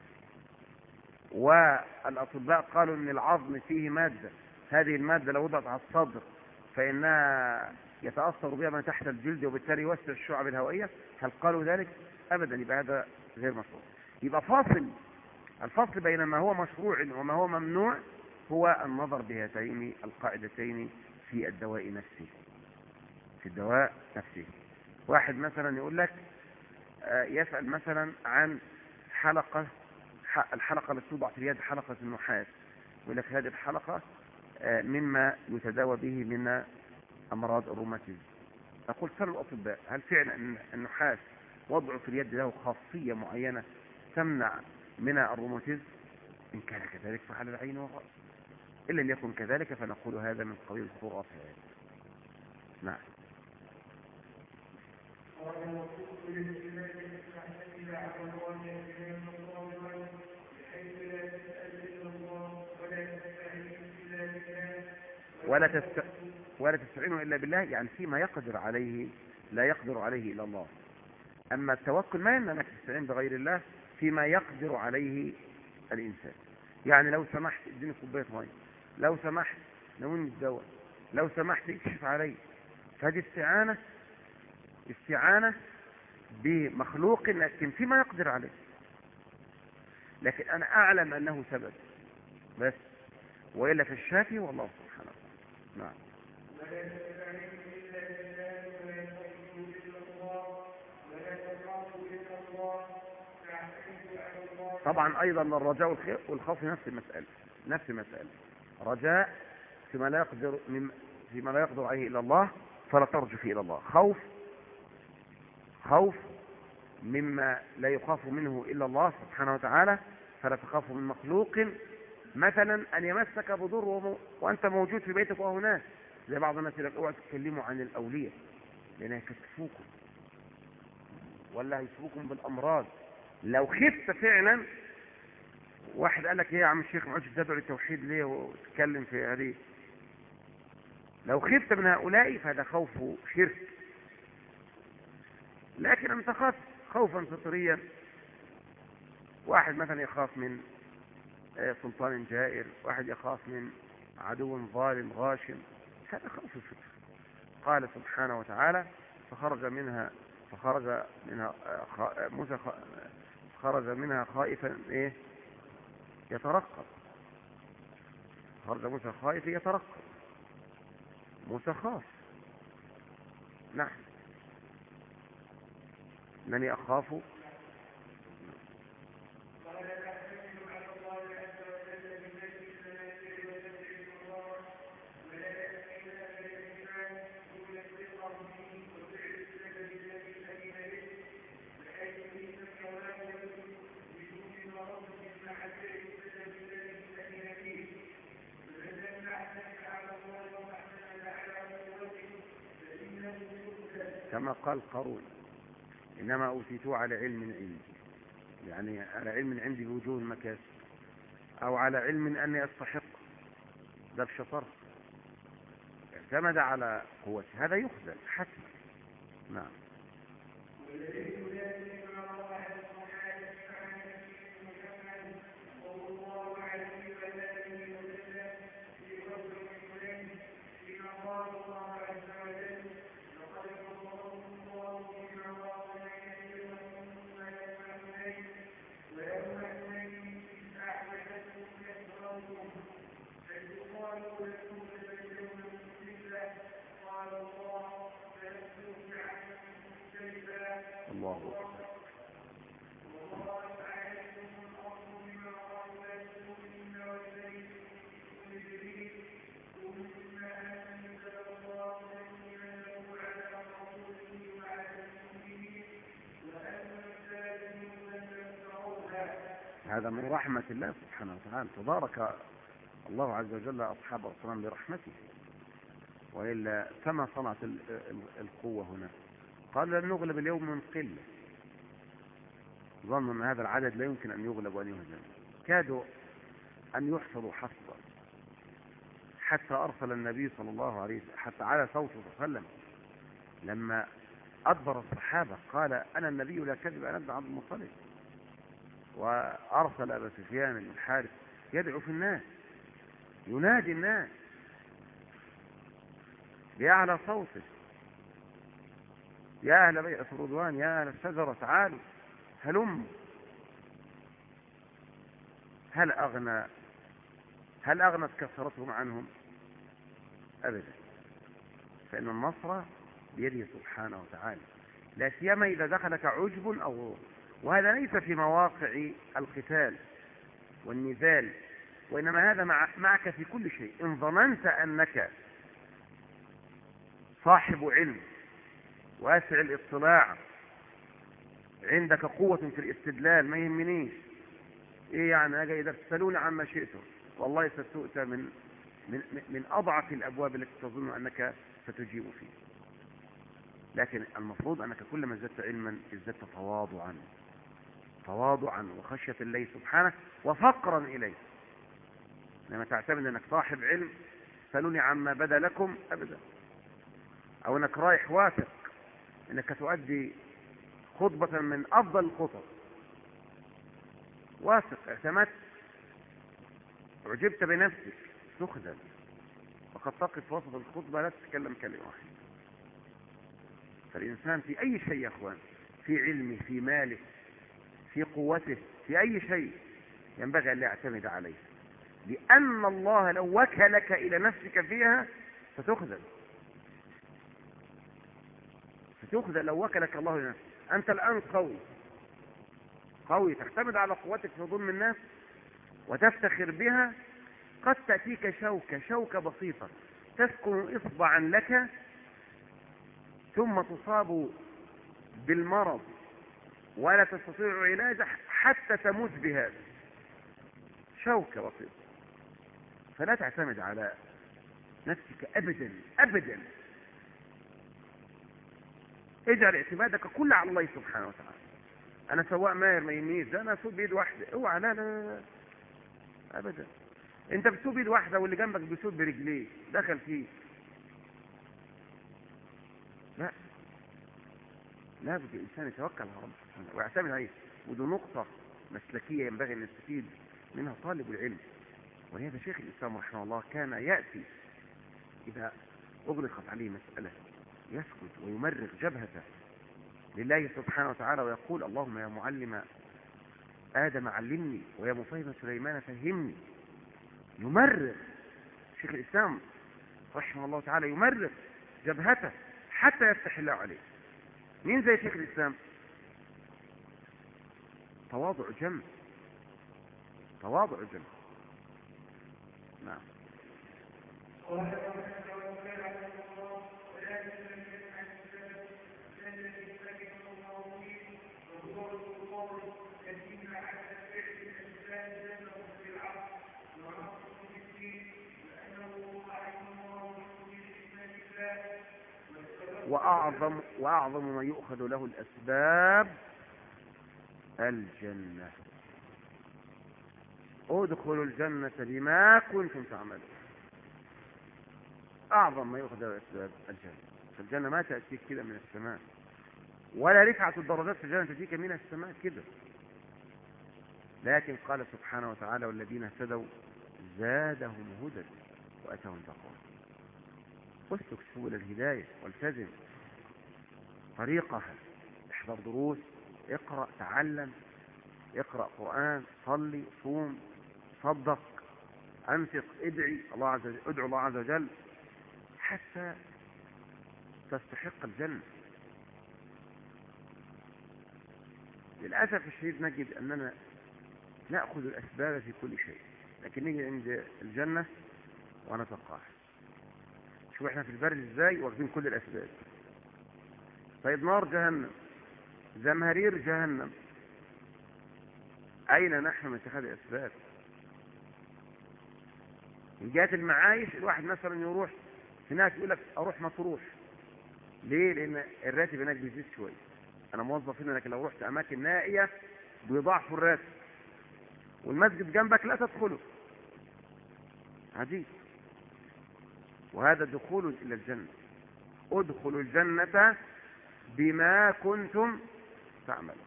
والأطباء قالوا ان العظم فيه مادة، هذه المادة لو وضعت على الصدر فإنها يتأثر بها ما تحت الجلد وبالتالي يوسع الشعب الهوائية. هل قالوا ذلك؟ أبدا. يبقى هذا غير مشروع. يبقى فاصل الفصل بين ما هو مشروع وما هو ممنوع هو النظر بهاتين القاعدتين في الدواء نفسه. في الدواء نفسه واحد مثلا يقول لك يسأل مثلا عن حلقة، الحلقة التي توضع في اليد حلقة النحاس، يقول لك هذه الحلقة مما يتداوى به من أمراض الروماتيزم. أقول سأل الأطباء هل فعلا النحاس وضعه في اليد له خاصية معينة تمنع من الروماتيزم؟ إن كان كذلك فعلى العين والرأس، إن لم يكن كذلك فنقول هذا من قبيل الخرافات. نعم. ولا تست... ولا تستعينوا إلا بالله، يعني فيما يقدر عليه لا يقدر عليه إلا الله. أما التوكل ما يمنع أنك تستعين بغير الله فيما يقدر عليه الإنسان. يعني لو سمحت اديني كوباية مية، لو سمحت ناولني الدواء، لو سمحت اكشف علي، فهذه استعانة استعانة بمخلوق لكن فيما يقدر عليه، لكن أنا أعلم أنه سبب بس، وإلا في الشافي والله سبحانه وتعالى. نعم. طبعا أيضا الرجاء والخوف نفس المسألة، نفس المسألة. رجاء فيما لا يقدر فيما لا يقدر عليه إلا الله فلا ترجو فيه إلى الله. خوف خوف مما لا يخاف منه إلا الله سبحانه وتعالى فلا تخاف من مخلوق، مثلا أن يمسك بضر وأنت موجود في بيتك وهو هناك، زي بعض الناس يقول اوعوا تتكلموا عن الأولياء لأن هيكتفوكم ولا هيسبوكم بالأمراض. لو خفت فعلا، واحد قال لك ايه يا عم الشيخ ما عادش تدعو للتوحيد ليه وتتكلم في هذه، لو خفت من هؤلاء فهذا خوف شرك. لكن انت خاف خوفا فطريا، واحد مثلا يخاف من سلطان جائر، واحد يخاف من عدو ظالم غاشم، هذا خوف الفطر. قال سبحانه وتعالى فخرج منها فخرج منها موسى خرج منها خائفا ايه يترقب، خرج موسى خائفا يترقب، موسى خاف. نعم. انني اخاف كما قال قارون إنما أوتيتوه على علم عندي، يعني على علم عندي بوجوه المكاسب، أو على علم أني أستحق، ده بشطر اعتمد على قوته، هذا يخذل حسن. نعم. الله أكبر. هذا من رحمة الله سبحانه وتعالى، تبارك الله عز وجل أصحاب الرسول برحمته، وإلا كما صنعت القوة هنا. قال لن نغلب اليوم من قلة، ظنوا أن هذا العدد لا يمكن أن يغلب وأن يهزم، كادوا أن يحصلوا حصرا، حتى أرسل النبي صلى الله عليه وسلم، حتى على صوته صلى الله عليه وسلم لما أدبر الصحابة قال أنا النبي لا كذب أنا ابن عبد المطلب، وأرسل أبا سفيان بن الحارث يدعو في الناس ينادي الناس بأعلى صوته يا أهل بيعة الرضوان يا أهل الشجرة تعالوا هلم. هل أغنى هل أغنت كثرتهم عنهم؟ أبدا. فإن النصر بيده سبحانه وتعالى، لا سيما إذا دخلك عجب أو غرور. وهذا ليس في مواقع القتال والنزال، وإنما هذا مع معك في كل شيء. إن ظننت أنك صاحب علم واسع الاطلاع، عندك قوة في الاستدلال، ما يهمنيش ايه يعني اجي اذا تسألوني عما شئتم، والله ستؤتى من من من اضعف الابواب التي تظن انك ستجيب فيه. لكن المفروض انك كلما ازددت علما ازددت تواضعا، تواضعا وخشية الله سبحانه وفقرا اليه. لما تعتمد انك صاحب علم، سألوني عما بدا لكم ابدا، او انك رايح واثق انك تؤدي خطبة من افضل الخطب، واثق، اعتمدت، اعجبت بنفسك، تخذل، وقد تقف وسط الخطبة لا تتكلم كلمة واحدة. فالإنسان في أي شيء يا أخوان، في علمه، في ماله، في قوته، في أي شيء، ينبغي أن لا يعتمد عليه، لأن الله لو وكلك إلى نفسك فيها ستخذل، ستخذل لو وكلك الله لنفسك. أنت الآن قوي، قوي تعتمد على قوتك في ظلم الناس وتفتخر بها. قد تأتيك شوكة شوكة بسيطة تسكن إصبعا لك، ثم تصاب بالمرض ولا تستطيع علاجه حتى تموت بهذا، شوكة بسيطة. فلا تعتمد على نفسك أبدا أبدا، اجعل اعتمادك كله على الله سبحانه وتعالى. أنا سواء ماهر ما يميز، ده أنا أسوق بيد واحدة، اوعى، لا لا لا أبدا. أنت بتسوق بيد واحدة واللي جنبك بيسوق برجليه، دخل فيه، لا، لابد الإنسان يتوكل على ربه سبحانه ويعتمد عليه. ودي نقطة مسلكية ينبغي أن يستفيد منها طالب العلم. ولهذا شيخ الإسلام رحمه الله كان يأتي إذا أغلقت عليه مسألة يسكت ويمرغ جبهته لله سبحانه وتعالى ويقول: اللهم يا معلم آدم علمني ويا مفهم سليمان فهمني. يمرغ شيخ الإسلام رحمه الله تعالى، يمرغ جبهته حتى يفتح الله عليه. مين زي شيخ الإسلام؟ تواضع جم، تواضع جم. نعم. وأعظم وأعظم ما يؤخذ له الأسباب الجنة. ادخلوا الجنة بما كنتم تعملون. أعظم ما يؤخذ له الأسباب الجنة. فالجنة ما تأتيك كده من السماء، ولا رفعة الدرجات في الجنة تأتيك من السماء كده، لكن قال سبحانه وتعالى: والذين اهتدوا زادهم هدى وأتاهم تقوى. اسلك سبل الهداية والتزم طريقها، احضر دروس، اقرأ، تعلم، اقرأ قرآن، صلي، صوم، صدق، انفق، ادعي الله عز وجل، ادعو الله عز وجل حتى تستحق الجنة. للأسف الشديد نجد أننا نأخذ الأسباب في كل شيء، لكن نيجي عند الجنة ونتقاعد. شو احنا في البرد ازاي واخدين كل الأسباب. طيب نار جهنم، زمهرير جهنم، أين نحن من اتخاذ الأسباب؟ من جهة المعايش، الواحد مثلا يروح هناك يقول لك أروح مطروح، ليه؟ لأن الراتب هناك بيزيد شوية. أنا موظف هنا، لكن لو رحت أماكن نائية بيضاعفوا الراتب، والمسجد جنبك لا تدخله، عجيب. وهذا دخول إلى الجنة. ادخلوا الجنة بما كنتم تعملون.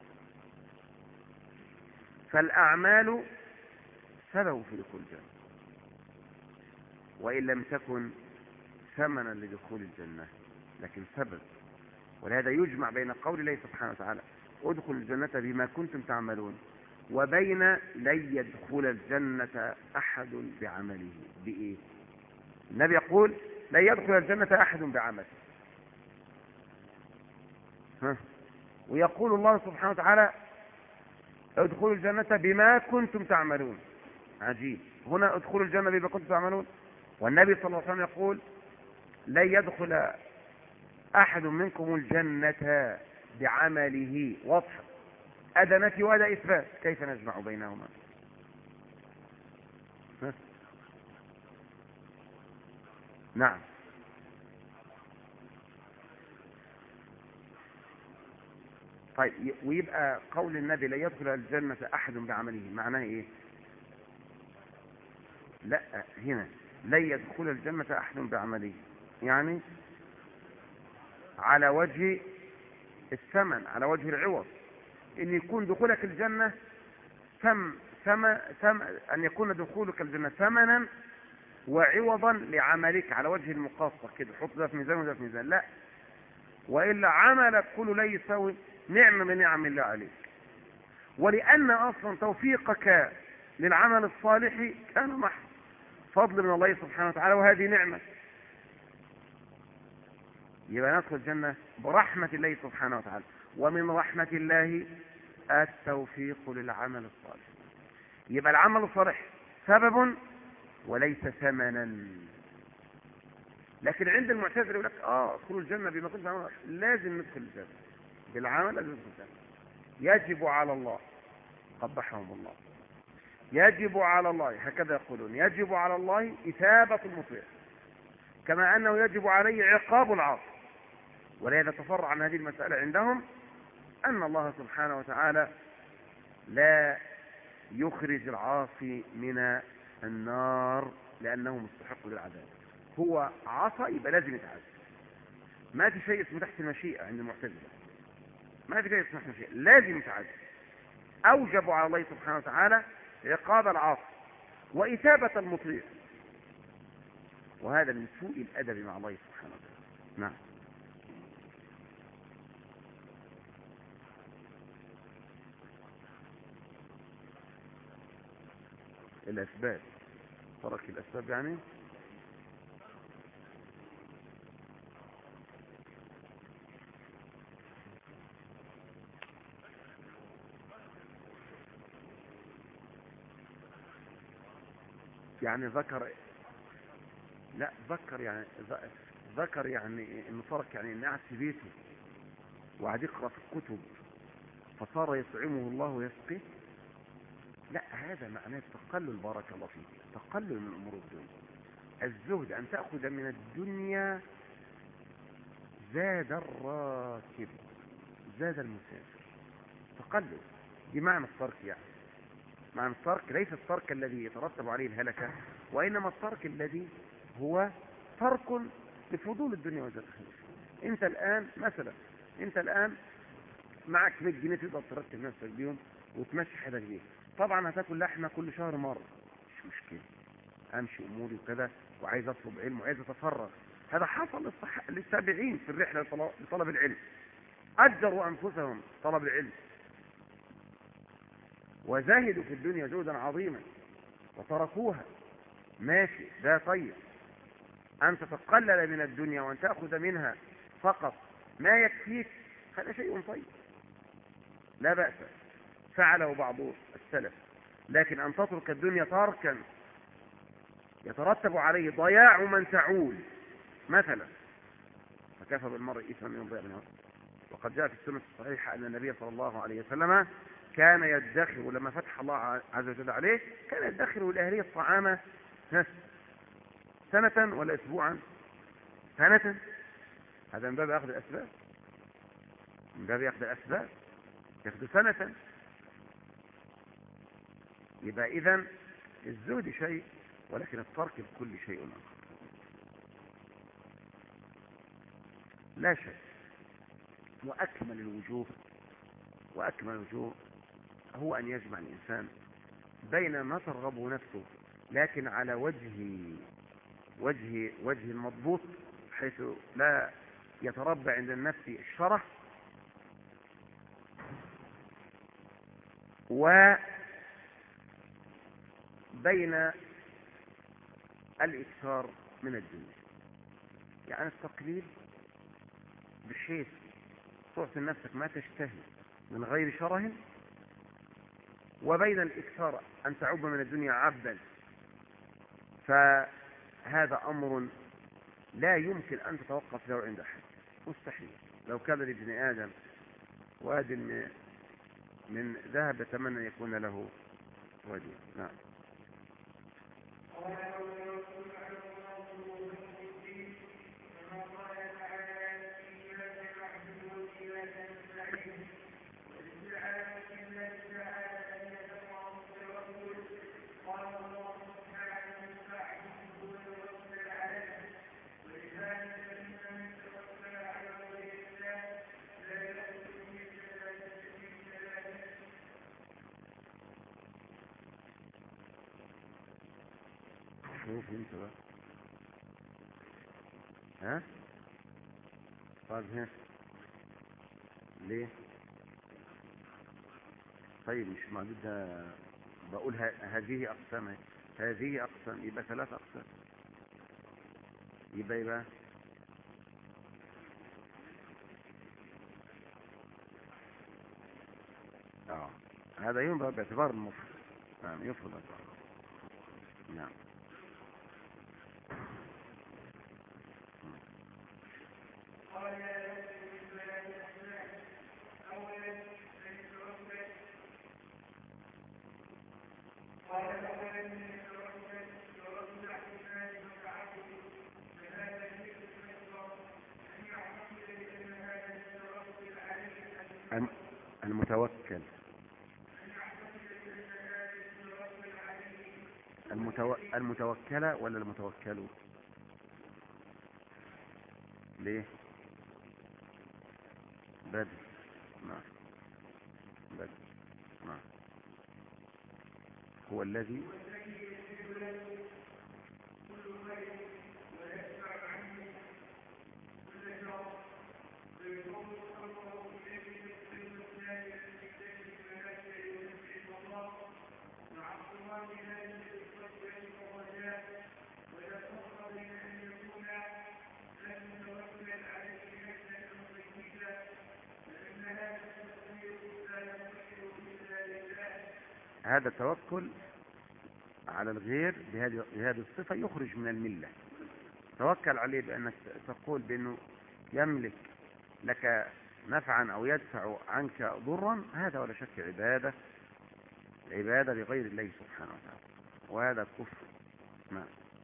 فالأعمال سبب في دخول الجنة، وإن لم تكن ثمنا لدخول الجنة، لكن سبب. ولهذا يجمع بين قول الله سبحانه وتعالى: ادخلوا الجنة بما كنتم تعملون، وبين لن يدخل الجنة أحد بعمله. بإيه؟ النبي يقول لن يدخل الجنة أحد بعمله، ها؟ ويقول الله سبحانه وتعالى ادخلوا الجنة بما كنتم تعملون. عجيب، هنا ادخلوا الجنة بما كنتم تعملون، والنبي صلى الله عليه وسلم يقول لن يدخل أحد منكم الجنة بعمله. واضح، أدى نفي وأدى إثبات، كيف نجمع بينهما؟ ها؟ نعم. طيب، ويبقى قول النبي لا يدخل الجنة أحد بعمله معناه إيه؟ لا، هنا لا يدخل الجنة أحد بعمله يعني على وجه الثمن، على وجه العوض، ان يكون دخولك الجنة ثم ثم ثم ان يكون دخولك الجنة ثمنا وعوضا لعملك على وجه المقاصة كده، حط ده في ميزان وده في ميزان، لا، وإلا عملك كله لا يساوي نعمة من نعم الله عليك. ولأن أصلا توفيقك للعمل الصالح كان محض فضل من الله سبحانه وتعالى، وهذه نعمة، يبقى ندخل الجنة برحمة الله سبحانه وتعالى. ومن رحمة الله التوفيق للعمل الصالح، يبقى العمل الصالح سبب وليس ثمنا. لكن عند المعتزله يقول لك اه ادخلوا الجنة بما كنتم تعملون، لازم ندخل الجنة بالعمل، لازم ندخل الجنة. يجب على الله، قبحهم الله، يجب على الله، هكذا يقولون، يجب على الله إثابة المطيع كما أنه يجب عليه عقاب العاصي. ولهذا تفرع عن هذه المسألة عندهم أن الله سبحانه وتعالى لا يخرج العاصي من النار لأنه مستحق للعذاب. هو عصى يبقى لازم يتعذب، ما في شيء اسمه تحت المشيئة عند المعتزلة، ما في شيء اسمه تحت المشيئة، لازم يتعذب. أوجبوا على الله سبحانه وتعالى عقاب العاصي وإثابة المطيع، وهذا من سوء الأدب مع الله سبحانه وتعالى. نعم. الأسباب، ترك الأسباب يعني يعني ذكر، لا ذكر يعني ذكر يعني انه ترك، يعني انه قاعد في بيته وقعد يقرا في الكتب فصار يطعمه الله ويسقيه، لا، هذا معناه التقلل، بارك الله فيك، تقلل من امور الدنيا. الزهد ان تاخذ من الدنيا زاد الراكب زاد المسافر، تقلل، دي معنى الترك. يعني معنى الترك ليس الترك الذي يترتب عليه الهلكة، وإنما الترك الذي هو ترك لفضول الدنيا وزادها. انت الآن مثلا، انت الآن معك مية جنيه تقدر ترتب نفسك بيهم وتمشي حالك بيهم، طبعا هتاكل لحمة كل شهر مرة، مش مشكلة، امشي اموري وكذا، وعايز اطلب علم وعايز اتفرغ. هذا حصل للصح... للسابعين في الرحلة لطلب... لطلب العلم، أجروا أنفسهم طلب العلم وزاهدوا في الدنيا زهدا عظيما وتركوها، ماشي، ده طيب. أن تتقلل من الدنيا وأن تأخذ منها فقط ما يكفيك، هذا شيء طيب لا بأس، فعله بعض السلف. لكن أن تترك الدنيا تركا يترتب عليه ضياع من تعول مثلا، فكفى بالمرء إثما من يضيع منه. وقد جاء في السنة الصحيحة أن النبي صلى الله عليه وسلم كان يدخر، لما فتح الله عز وجل عليه كان يدخر لأهلية الطعام سنة ولا أسبوعا، سنة. هذا من باب أخذ الأسباب، من باب أخذ الأسباب، يأخذ سنة. يبقى إذن الزهد شيء، ولكن الترك بكل شيء آخر لا شيء. وأكمل الوجوه وأكمل الوجوه هو أن يجمع الإنسان بين ما ترغبه نفسه، لكن على وجه وجه وجه المضبوط، حيث لا يتربى عند النفس الشره، بين الإكثار من الدنيا، يعني التقليل بحيث تعطي نفسك ما تشتهي من غير شره، وبين الإكثار أن تعب من الدنيا عبدا، فهذا أمر لا يمكن أن تتوقف له عند أحد، مستحيل. لو كان لابن آدم واد من ذهب يتمنى أن يكون له وادي. نعم. شوف انت بقى. ها طيب ها ليه؟ طيب مش معدود ده، بقول هذه اقسام، هذه اقسام، يبقى ثلاث اقسام، يبقى يبقى اه هذا ينظر باعتبار المفرد. نعم يفرض. نعم. المتوكل المتو... المتوكلة ولا المتوكل؟ ليه؟ بدل. نعم بدل. نعم. هو الذي هذا التوكل على الغير بهذه بهذه الصفة يخرج من الملة. توكل عليه بأنك تقول بأنه يملك لك نفعا أو يدفع عنك ضرا، هذا ولا شك عبادة، عبادة لغير الله سبحانه وتعالى، وهذا كفر. نعم.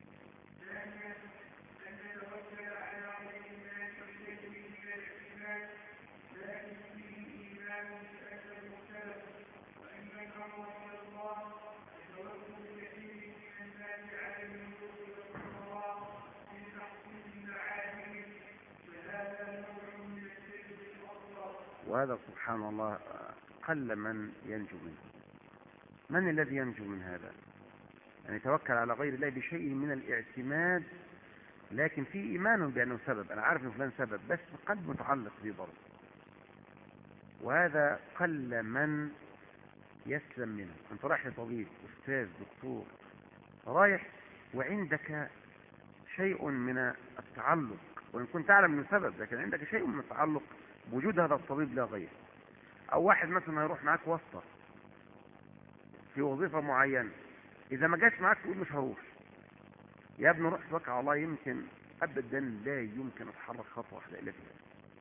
وهذا سبحان الله قل من ينجو منه. من الذي ينجو من هذا؟ يعني يتوكل على غير الله بشيء من الاعتماد، لكن في إيمان بأنه سبب، أنا عارف أنه فلان سبب، بس قد متعلق به برضه، وهذا قل من يسلم منه. أنت رايح لطبيب، أستاذ، دكتور، رايح وعندك شيء من التعلق، وإن كنت تعلم أنه سبب، لكن عندك شيء من التعلق بوجود هذا الطبيب لا غير. أو واحد مثلا يروح معك واسطة في وظيفة معينة، إذا ما جاش معك تقول مش هروح يا ابني، روح توكل على الله، يمكن أبدا لا يمكن أتحرك خطوة واحدة إلا فيها.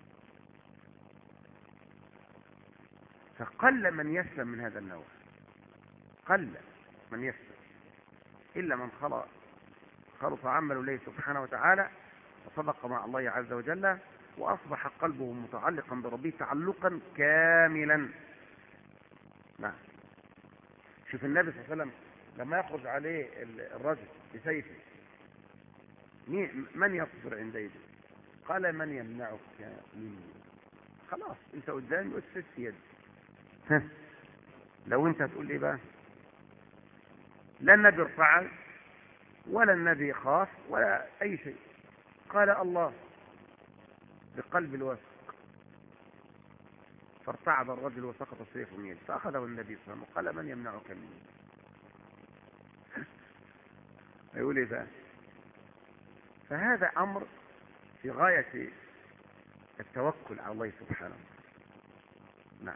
فقل من يسلم من هذا النوع، قل من يسلم، إلا من خلق خلص عمل الله سبحانه وتعالى وصدق مع الله عز وجل، وأصبح قلبه متعلقا بربه تعلقا كاملا. نعم. شوف النبي صلى الله عليه وسلم لما يخرج عليه الرجل بسيفه، من يصبر عند يده؟ قال من يمنعك مني؟ خلاص انت قدامي وتسد يدي. لو انت هتقول ايه بقى؟ لا النبي ارفع ولا النبي خاف ولا اي شيء، قال الله بقلب الواثق، فارتعد الرجل وسقط السيف من يده، فاخذه النبي صلى الله عليه وسلم وقال من يمنعك مني؟ يقول ايه بقى؟ فهذا امر في غاية التوكل على الله سبحانه. نعم.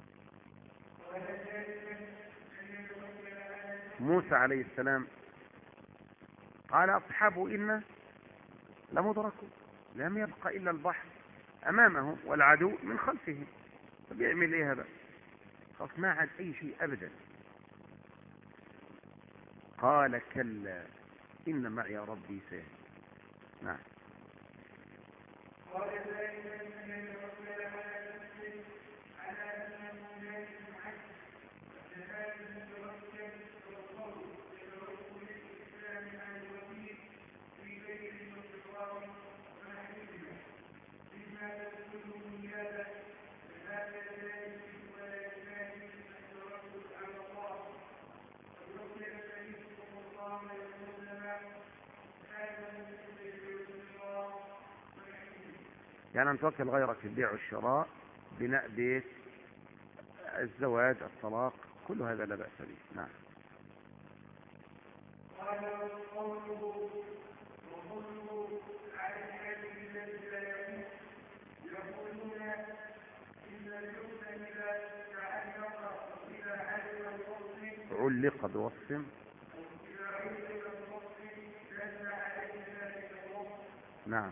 موسى عليه السلام قال أصحابه إنا لمدركون، لم يبقى إلا البحر أمامه والعدو من خلفه. فبيعمل إيه هذا؟ خلاص ما عاد أي شيء أبدا. قال كلا إن معي ربي سيهدين. نعم. يعني أن توكل غيرك في البيع والشراء، بناء بيت، الزواج، الطلاق، كل هذا لا بأس به. نعم. علق بوصف. نعم.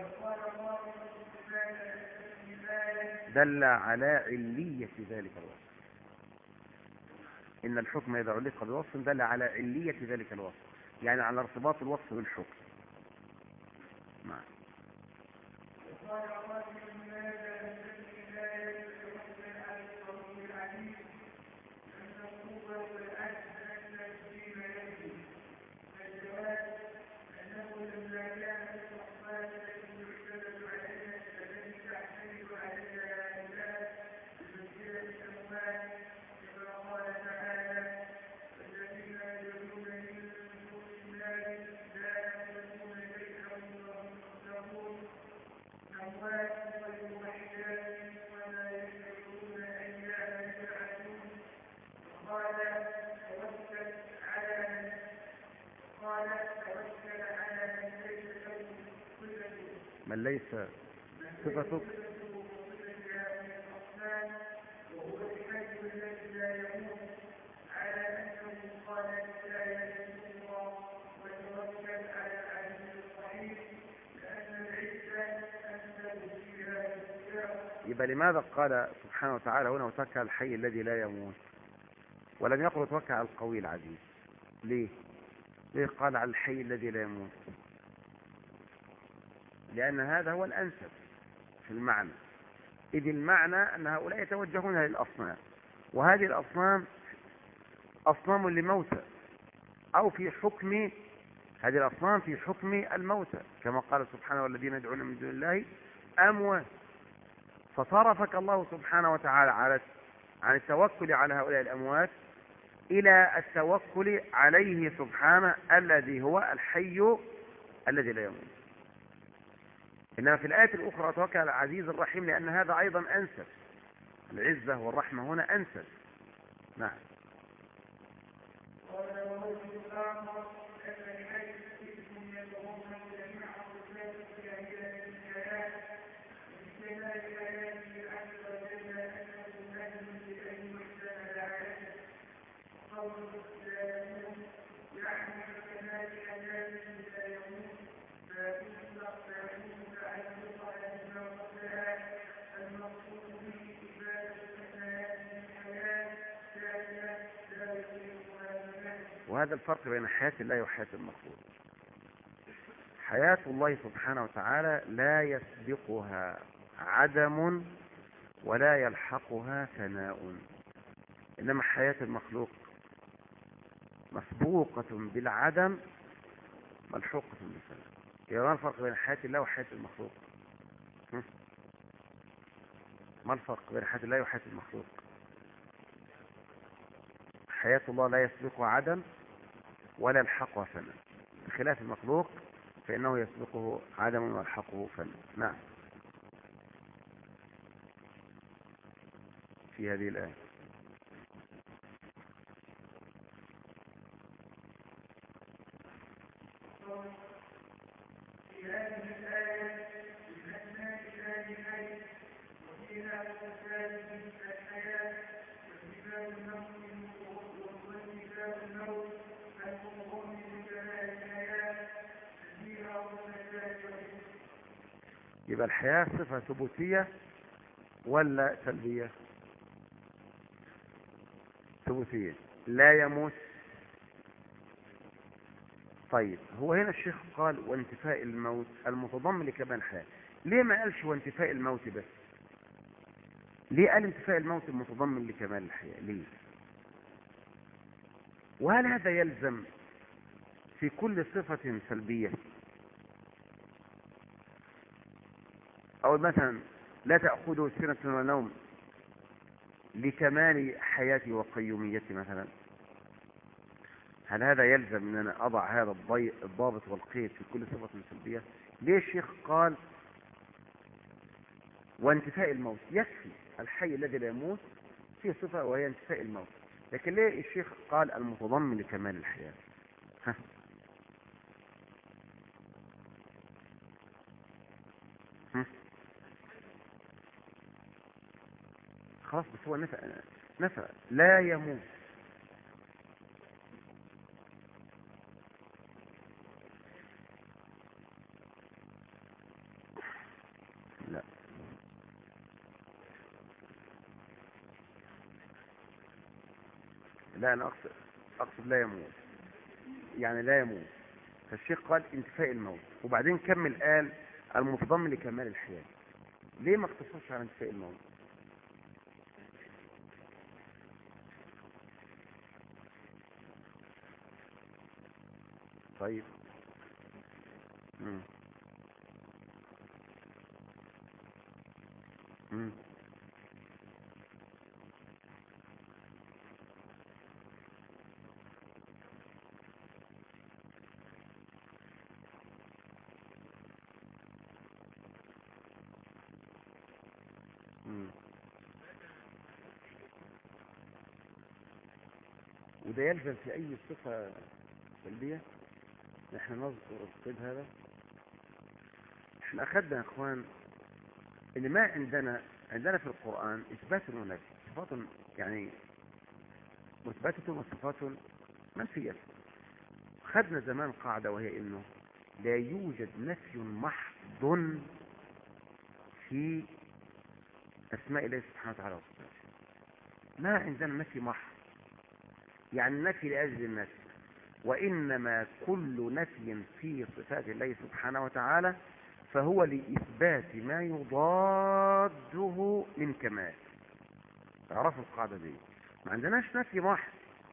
دل على علية ذلك الوصف. إن الحكم إذا علق بوصف دل على علية ذلك الوصف، يعني على ارتباط الوصف بالحكم. نعم. من ليس صفته يبقى لماذا قال سبحانه وتعالى هنا وتوكل على الحي الذي لا يموت، ولم يقل توكل على القوي العزيز؟ ليه؟ ليه قال على الحي الذي لا يموت؟ لأن هذا هو الأنسب في المعنى، إذ المعنى أن هؤلاء يتوجهون للأصنام، وهذه الأصنام أصنام لموتى، أو في حكم هذه الأصنام في حكم الموتى، كما قال سبحانه والذين يدعون من دون الله أموات. فصرفك الله سبحانه وتعالى على عن التوكل على هؤلاء الأموات إلى التوكل عليه سبحانه الذي هو الحي الذي لا يموت. إنما في الآية الأخرى توكل على العزيز الرحيم، لأن هذا أيضا أنسب، العزة والرحمة هنا أنسب. نعم. وهذا الفرق بين حياة الله وحياة المخلوق. حياة الله سبحانه وتعالى لا يسبقها عدم ولا يلحقها ثناء، إنما حياة المخلوق مسبوقة بالعدم ملحوقة بالثناء. يعني ما الفرق بين حياة الله وحياة المخلوق؟ ما الفرق بين حياة الله وحياة المخلوق؟ حياة الله لا يسبقها عدم ولا يلحقها ثناء، بخلاف المخلوق فإنه يسبقه عدم ويلحقه ثناء. نعم. في هذه الآية يبقى الحياة صفة ثبوتية ولا سلبية؟ ثبوتية، لا يموت. طيب هو هنا الشيخ قال وانتفاء الموت المتضمن لكمال الحياة، ليه ما قالش وانتفاء الموت بس؟ ليه قال انتفاء الموت المتضمن لكمال الحياة؟ ليه؟ وهل هذا يلزم في كل صفة سلبية؟ او مثلا لا تأخذه سنة ونوم لكمال حياتي وقيوميتي مثلا، هل هذا يلزم ان انا اضع هذا الضابط والقيد في كل صفة سلبية؟ ليه الشيخ قال وانتفاء الموت؟ يكفي الحي الذي لا يموت فيه صفة وهي انتفاء الموت، لكن ليه الشيخ قال المتضمن لكمال الحياة؟ ها؟ ها؟ خلاص بس هو نفع نفع لا يموت. لا لا انا اقصد اقصد لا يموت، يعني لا يموت. فالشيخ قال انتفاء الموت وبعدين كمل قال المتضمن لكمال الحياة، ليه ما اقتصرش على انتفاء الموت؟ طيب. مم. مم. مم. وده يلزم في اي صفة سلبية احنا نذكر القيد هذا. احنا اخذنا يا اخوان ان ما عندنا عندنا في القرآن اثبات ونفي، صفات يعني مثبتة وصفات منفية. خدنا زمان قاعدة وهي انه لا يوجد نفي محض في اسماء الله سبحانه وتعالى وصفاته. ما عندنا نفي محض يعني نفي لاجل النفي، وانما كل نفي في صفات الله سبحانه وتعالى فهو لإثبات ما يضاده من كمال. اعرفوا القاعدة دي، ما عندناش نفي محض،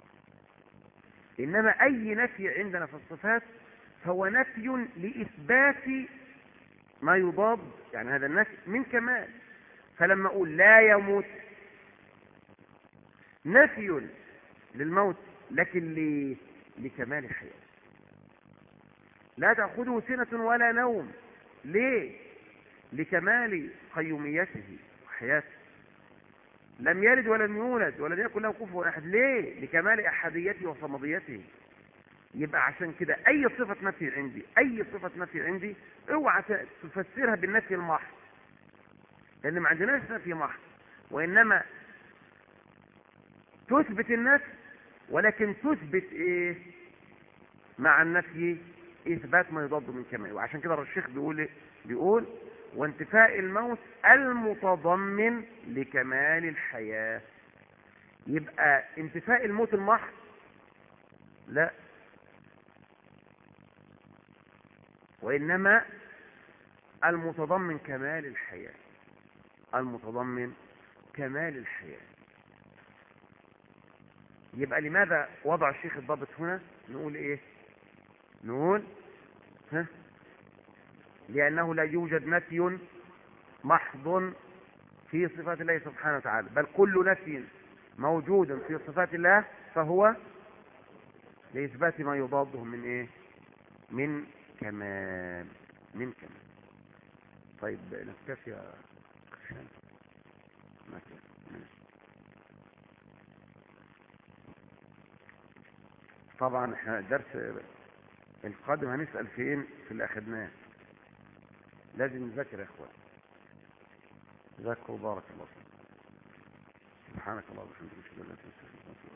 إنما أي نفي عندنا في الصفات فهو نفي لإثبات ما يضاد يعني هذا النفي من كمال. فلما أقول لا يموت نفي للموت لكن ل... لكمال الحياة. لا تأخذه سنة ولا نوم، ليه؟ لكمال قيوميته وحياته. لم يلد ولم يولد ولم يكن له كفوا أحد، ليه؟ لكمال أحديته وصمديته. يبقى عشان كده أي صفة نفي عندي أي صفة نفي عندي اوعى تفسرها بالنفي المحض، لأن ما عندناش نفي محض، وإنما تثبت النفي ولكن تثبت إيه مع النفي؟ إثبات ما يضاد من كمال. وعشان كده الشيخ بيقول إيه؟ بيقول وانتفاء الموت المتضمن لكمال الحياة. يبقى انتفاء الموت المحض لا، وإنما المتضمن كمال الحياة، المتضمن كمال الحياة. يبقى لماذا وضع الشيخ الضابط هنا؟ نقول ايه؟ نقول ها؟ لأنه لا يوجد نفي محض في صفات الله سبحانه وتعالى، بل كل نفي موجود في صفات الله فهو لإثبات ما يضاده من ايه؟ من كمال، من كمال. طيب نكتفي يا خشان. طبعا احنا درس القادم هنسأل فين؟ في اللي أخدناه. لازم نذاكر يا إخوان، ذاكروا بارك الله فيكم. سبحانك اللهم وبحمدك، اشهد ان لا اله الا انت، استغفرك واتوب اليك.